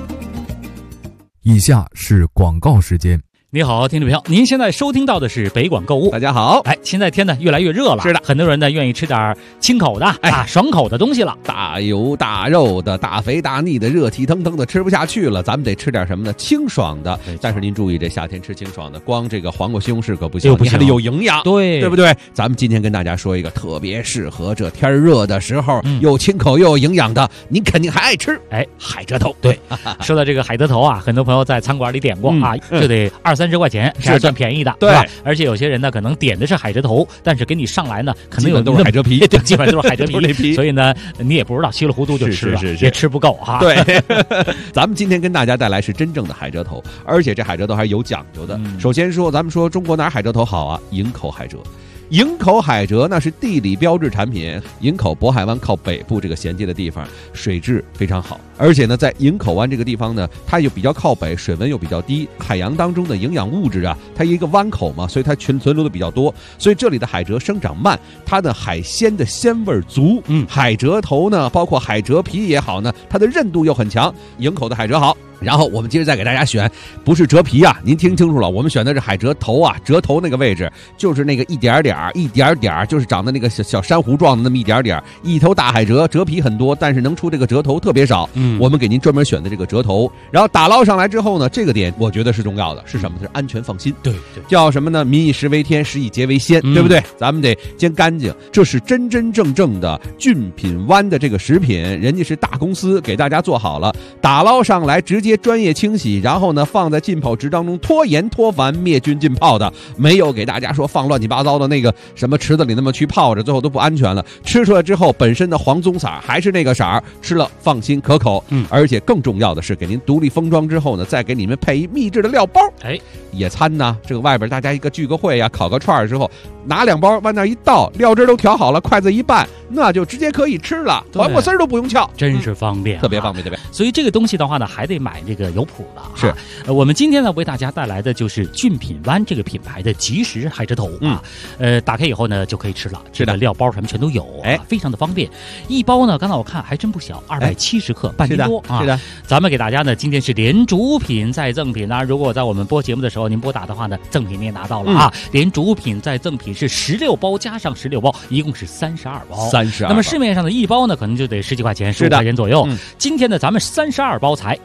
以下是广告时间。 你好，听众朋友，您现在收听到的是北广购物。 大家好， 现在天呢越来越热了， 是的， 很多人呢愿意吃点清口的爽口的东西了， 大油大肉的、大肥大腻的、热气腾腾的吃不下去了，咱们得吃点什么呢？清爽的。但是您注意，这夏天吃清爽的，光这个黄瓜、西红柿可不行，你还得有营养，对不对？咱们今天跟大家说一个特别适合这天热的时候，又清口又有营养的，您肯定还爱吃。海蜇头。 对，说到这个海蜇头啊，很多朋友在餐馆里点过就得20-30块钱，这还算便宜的， 对吧？ 而且有些人呢，可能点的是海蜇头，但是给你上来呢，可能有都是海蜇皮， 对，基本上都是海蜇皮，所以呢，你也不知道，稀里糊涂就吃了，也吃不够哈。 对，咱们今天跟大家带来是真正的海蜇头，而且这海蜇头还是有讲究的。首先说，咱们说中国哪海蜇头好啊？营口海蜇。营口海蜇那是地理标志产品，营口渤海湾靠北部这个衔接的地方，水质非常好，而且呢，在营口湾这个地方呢，它又比较靠北，水温又比较低，海洋当中的营养物质啊，它一个湾口嘛，所以它存留的比较多，所以这里的海蜇生长慢，它的海鲜的鲜味足。海蜇头呢，包括海蜇皮也好呢，它的韧度又很强，营口的海蜇好。然后我们接着再给大家选，不是蜇皮啊，您听清楚了，我们选的是海蜇头啊，蜇头那个位置就是那个一点点，就是长的那个小珊瑚状的那么一点点，一头大海蜇，蜇皮很多，但是能出这个蜇头特别少。我们给您专门选的这个蜇头，然后打捞上来之后呢，这个点我觉得是重要的，是什么？是安全放心。 对， 叫什么呢？民以食为天，食以节为先，对不对？咱们得煎干净，这是真正的俊品湾的这个食品，人家是大公司给大家做好了，打捞上来直接专业清洗，然后呢放在浸泡池当中脱盐脱烦灭菌浸泡的，没有给大家说放乱七八糟的那个什么池子里那么去泡着，最后都不安全了。吃出来之后本身的黄棕色还是那个色儿，吃了放心可口。而且更重要的是给您独立封装之后呢，再给你们配一秘制的料包。野餐呢，这个外边大家一个聚个会呀，烤个串的时候，拿2包往那一倒，料汁都调好了，筷子一拌，那就直接可以吃了，黄瓜丝都不用撬， 真是方便， 特别方便。 所以这个东西的话呢，还得买这个有谱的。 是， 我们今天呢为大家带来的就是俊品湾这个品牌的即食海蜇头啊。打开以后呢就可以吃了，这个料包什么全都有，非常的方便。一包呢，刚才我看还真不小，270克，半斤多啊。 是的， 咱们给大家呢今天是连主品再赠品啊。如果在我们播节目的时候您拨打的话呢，赠品您也拿到了啊。连主品再赠品是16包加上16包，一共是32包。 32。 那么市面上的一包呢，可能就得10几块钱，15块钱左右。今天呢，咱们32包才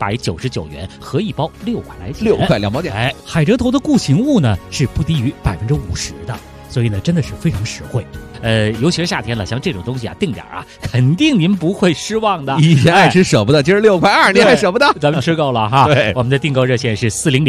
199元，合一包6块来钱 ，6块2毛钱。 海蜇头的固形物呢是不低于50%的。所以呢，真的是非常实惠。 尤其是夏天了，像这种东西啊，定点啊，肯定您不会失望的。 以前爱吃舍不得，今儿6块2，您还舍不得？ 咱们吃够了哈。 对， 我们的订购热线是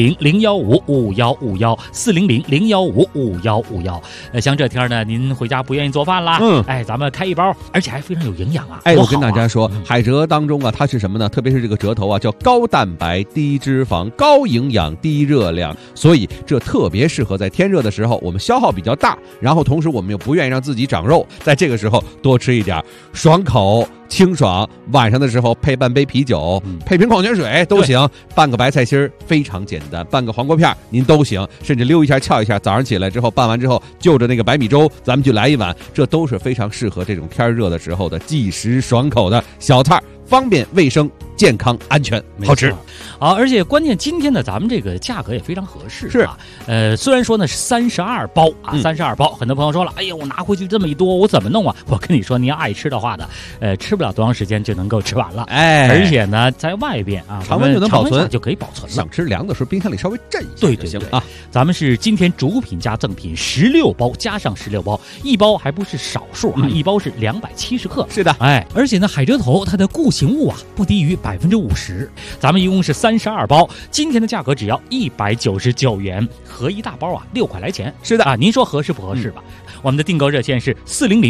400-015-5151，400-015-5151。像这天呢，您回家不愿意做饭啦，咱们开一包，而且还非常有营养啊。 我跟大家说，海蜇当中啊，它是什么呢？特别是这个蜇头啊，叫高蛋白、低脂肪、高营养、低热量，所以这特别适合在天热的时候，我们消耗比较大，然后同时我们又不愿意让自己长肉，在这个时候多吃一点，爽口清爽，晚上的时候配半杯啤酒，配瓶矿泉水都行，拌个白菜心儿非常简单，拌个黄瓜片您都行，甚至溜一下翘一下，早上起来之后拌完之后就着那个白米粥咱们就来一碗，这都是非常适合这种天热的时候的即食爽口的小菜，方便卫生健康安全好吃。 好，而且关键今天呢咱们这个价格也非常合适，是啊，虽然说呢是32包啊，32包，很多朋友说了，哎呀，我拿回去这么一多我怎么弄啊？我跟你说，您要爱吃的话呢，吃不了多长时间就能够吃完了，而且呢在外边啊常温就能保存， 就可以保存了， 想吃凉的时候冰箱里稍微镇一下， 对行啊。 咱们是今天主品加赠品16包，加上16包，一包还不是少数啊，一包是270克， 是的， 而且呢海蜇头它的固形物啊不低于50%，咱们一共是32包，今天的价格只要199元，合一大包啊6块来钱。 是的啊，您说合适不合适吧？我们的订购热线是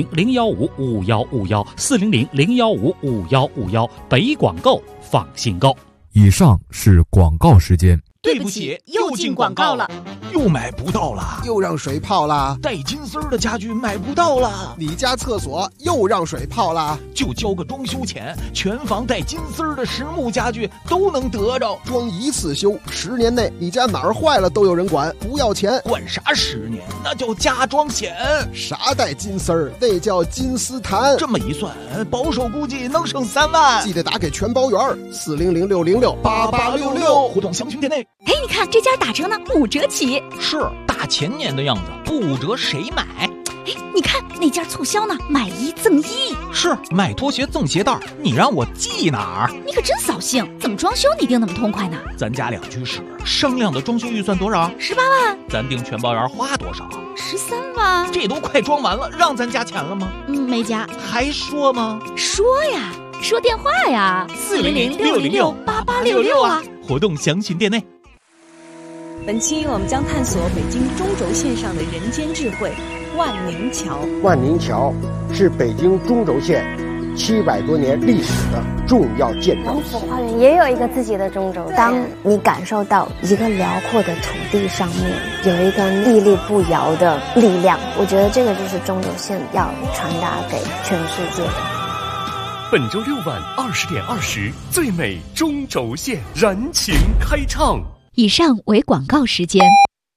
400-015-5151，400-015-5151，北广购放心购。 以上是广告时间。 对不起，又进广告了，又买不到了， 又让水泡了， 带金丝儿的家具买不到了， 你家厕所又让水泡了， 就交个装修钱，全房带金丝儿的实木家具都能得着， 装一次修，10年内你家哪儿坏了都有人管，不要钱。 管啥10年？那叫加装险。 啥带金丝儿？那叫金丝檀。 这么一算，保守估计能省3万。 记得打给全包员，400-606-8866， 互动详询店内。 哎，你看这家打折呢，5折起。 是大前年的样子，不5折谁买？ 哎，你看那家促销呢，买1赠1。 是买拖鞋赠鞋带，你让我记哪儿？ 你可真扫兴，怎么装修你定那么痛快呢？ 咱家2居室，商量的装修预算多少 ？18万。 咱定全包员花多少 ？13万。 这都快装完了，让咱加钱了吗？ 没加。 还说吗？ 说呀，说电话呀，400-606-8866啊。 活动详询店内。 本期我们将探索北京中轴线上的人间智慧——万宁桥。 万宁桥是北京中轴线700多年历史的重要建筑。 王府花园也有一个自己的中轴线。当你感受到一个辽阔的土地上面有一个屹立不摇的力量，我觉得这个就是中轴线要传达给全世界的。 本周6晚20点20，最美中轴线燃情开唱。 以上为广告时间。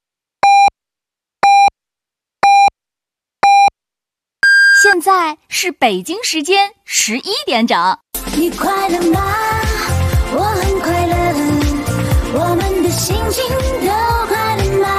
现在是北京时间11点整。 你快乐吗？我很快乐，我们的心情都快乐吗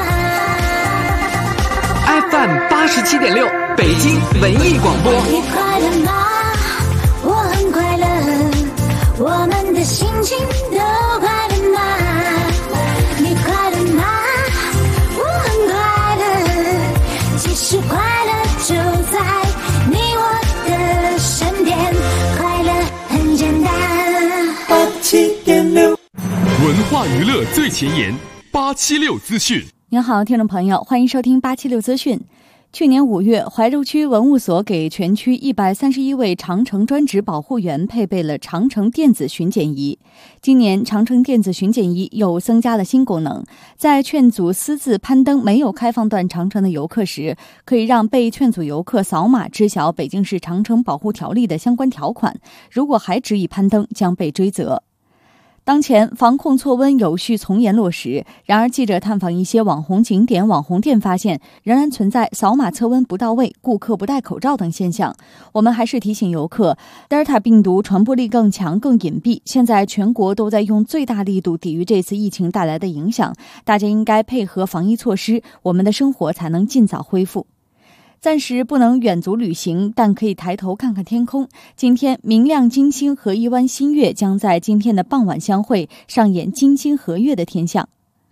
？FM 87.6，北京文艺广播。 你快乐吗？我很快乐，我们的心情都快乐吗？你快乐吗？我很快乐，其实快乐就在你我的身边，快乐很简单。87.6， 文化娱乐最前沿，876资讯。 您好，听众朋友，欢迎收听876资讯。去年5月，怀柔区文物所给全区131位长城专职保护员配备了长城电子巡检仪。今年长城电子巡检仪又增加了新功能，在劝阻私自攀登没有开放段长城的游客时，可以让被劝阻游客扫码知晓北京市长城保护条例的相关条款，如果还执意攀登，将被追责。当前防控措温有序从严落实，然而记者探访一些网红景点、网红店，发现仍然存在扫码测温不到位、顾客不戴口罩等现象。我们还是提醒游客，德尔塔病毒传播力更强、更隐蔽，现在全国都在用最大力度抵御这次疫情带来的影响，大家应该配合防疫措施，我们的生活才能尽早恢复。暂时不能远足旅行，但可以抬头看看天空。今天明亮金星和一弯新月将在今天的傍晚相会，上演金星合月的天象。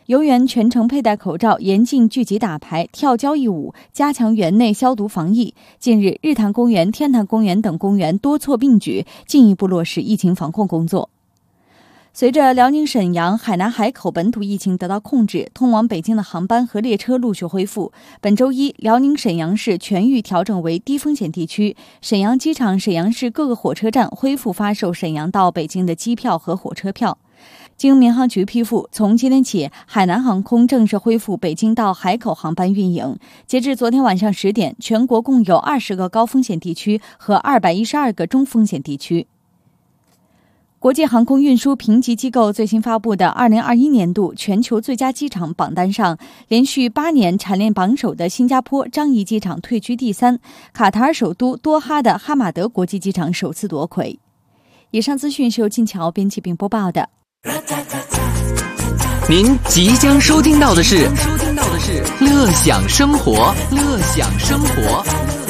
游园全程佩戴口罩，严禁聚集打牌、跳交谊舞，加强园内消毒防疫。近日，日坛公园、天坛公园等公园多措并举，进一步落实疫情防控工作。随着辽宁沈阳、海南海口本土疫情得到控制，通往北京的航班和列车陆续恢复。本周一，辽宁沈阳市全域调整为低风险地区，沈阳机场、沈阳市各个火车站恢复发售沈阳到北京的机票和火车票。经民航局批复，从今天起，海南航空正式恢复北京到海口航班运营。截至昨天晚上10点，全国共有20个高风险地区和212个中风险地区。国际航空运输评级机构最新发布的2021年度全球最佳机场榜单上，连续8年蝉联榜首的新加坡樟宜机场退居第3，卡塔尔首都多哈的哈马德国际机场首次夺魁。以上资讯是由静桥编辑并播报的。 您即将收听到的是乐享生活，乐享生活。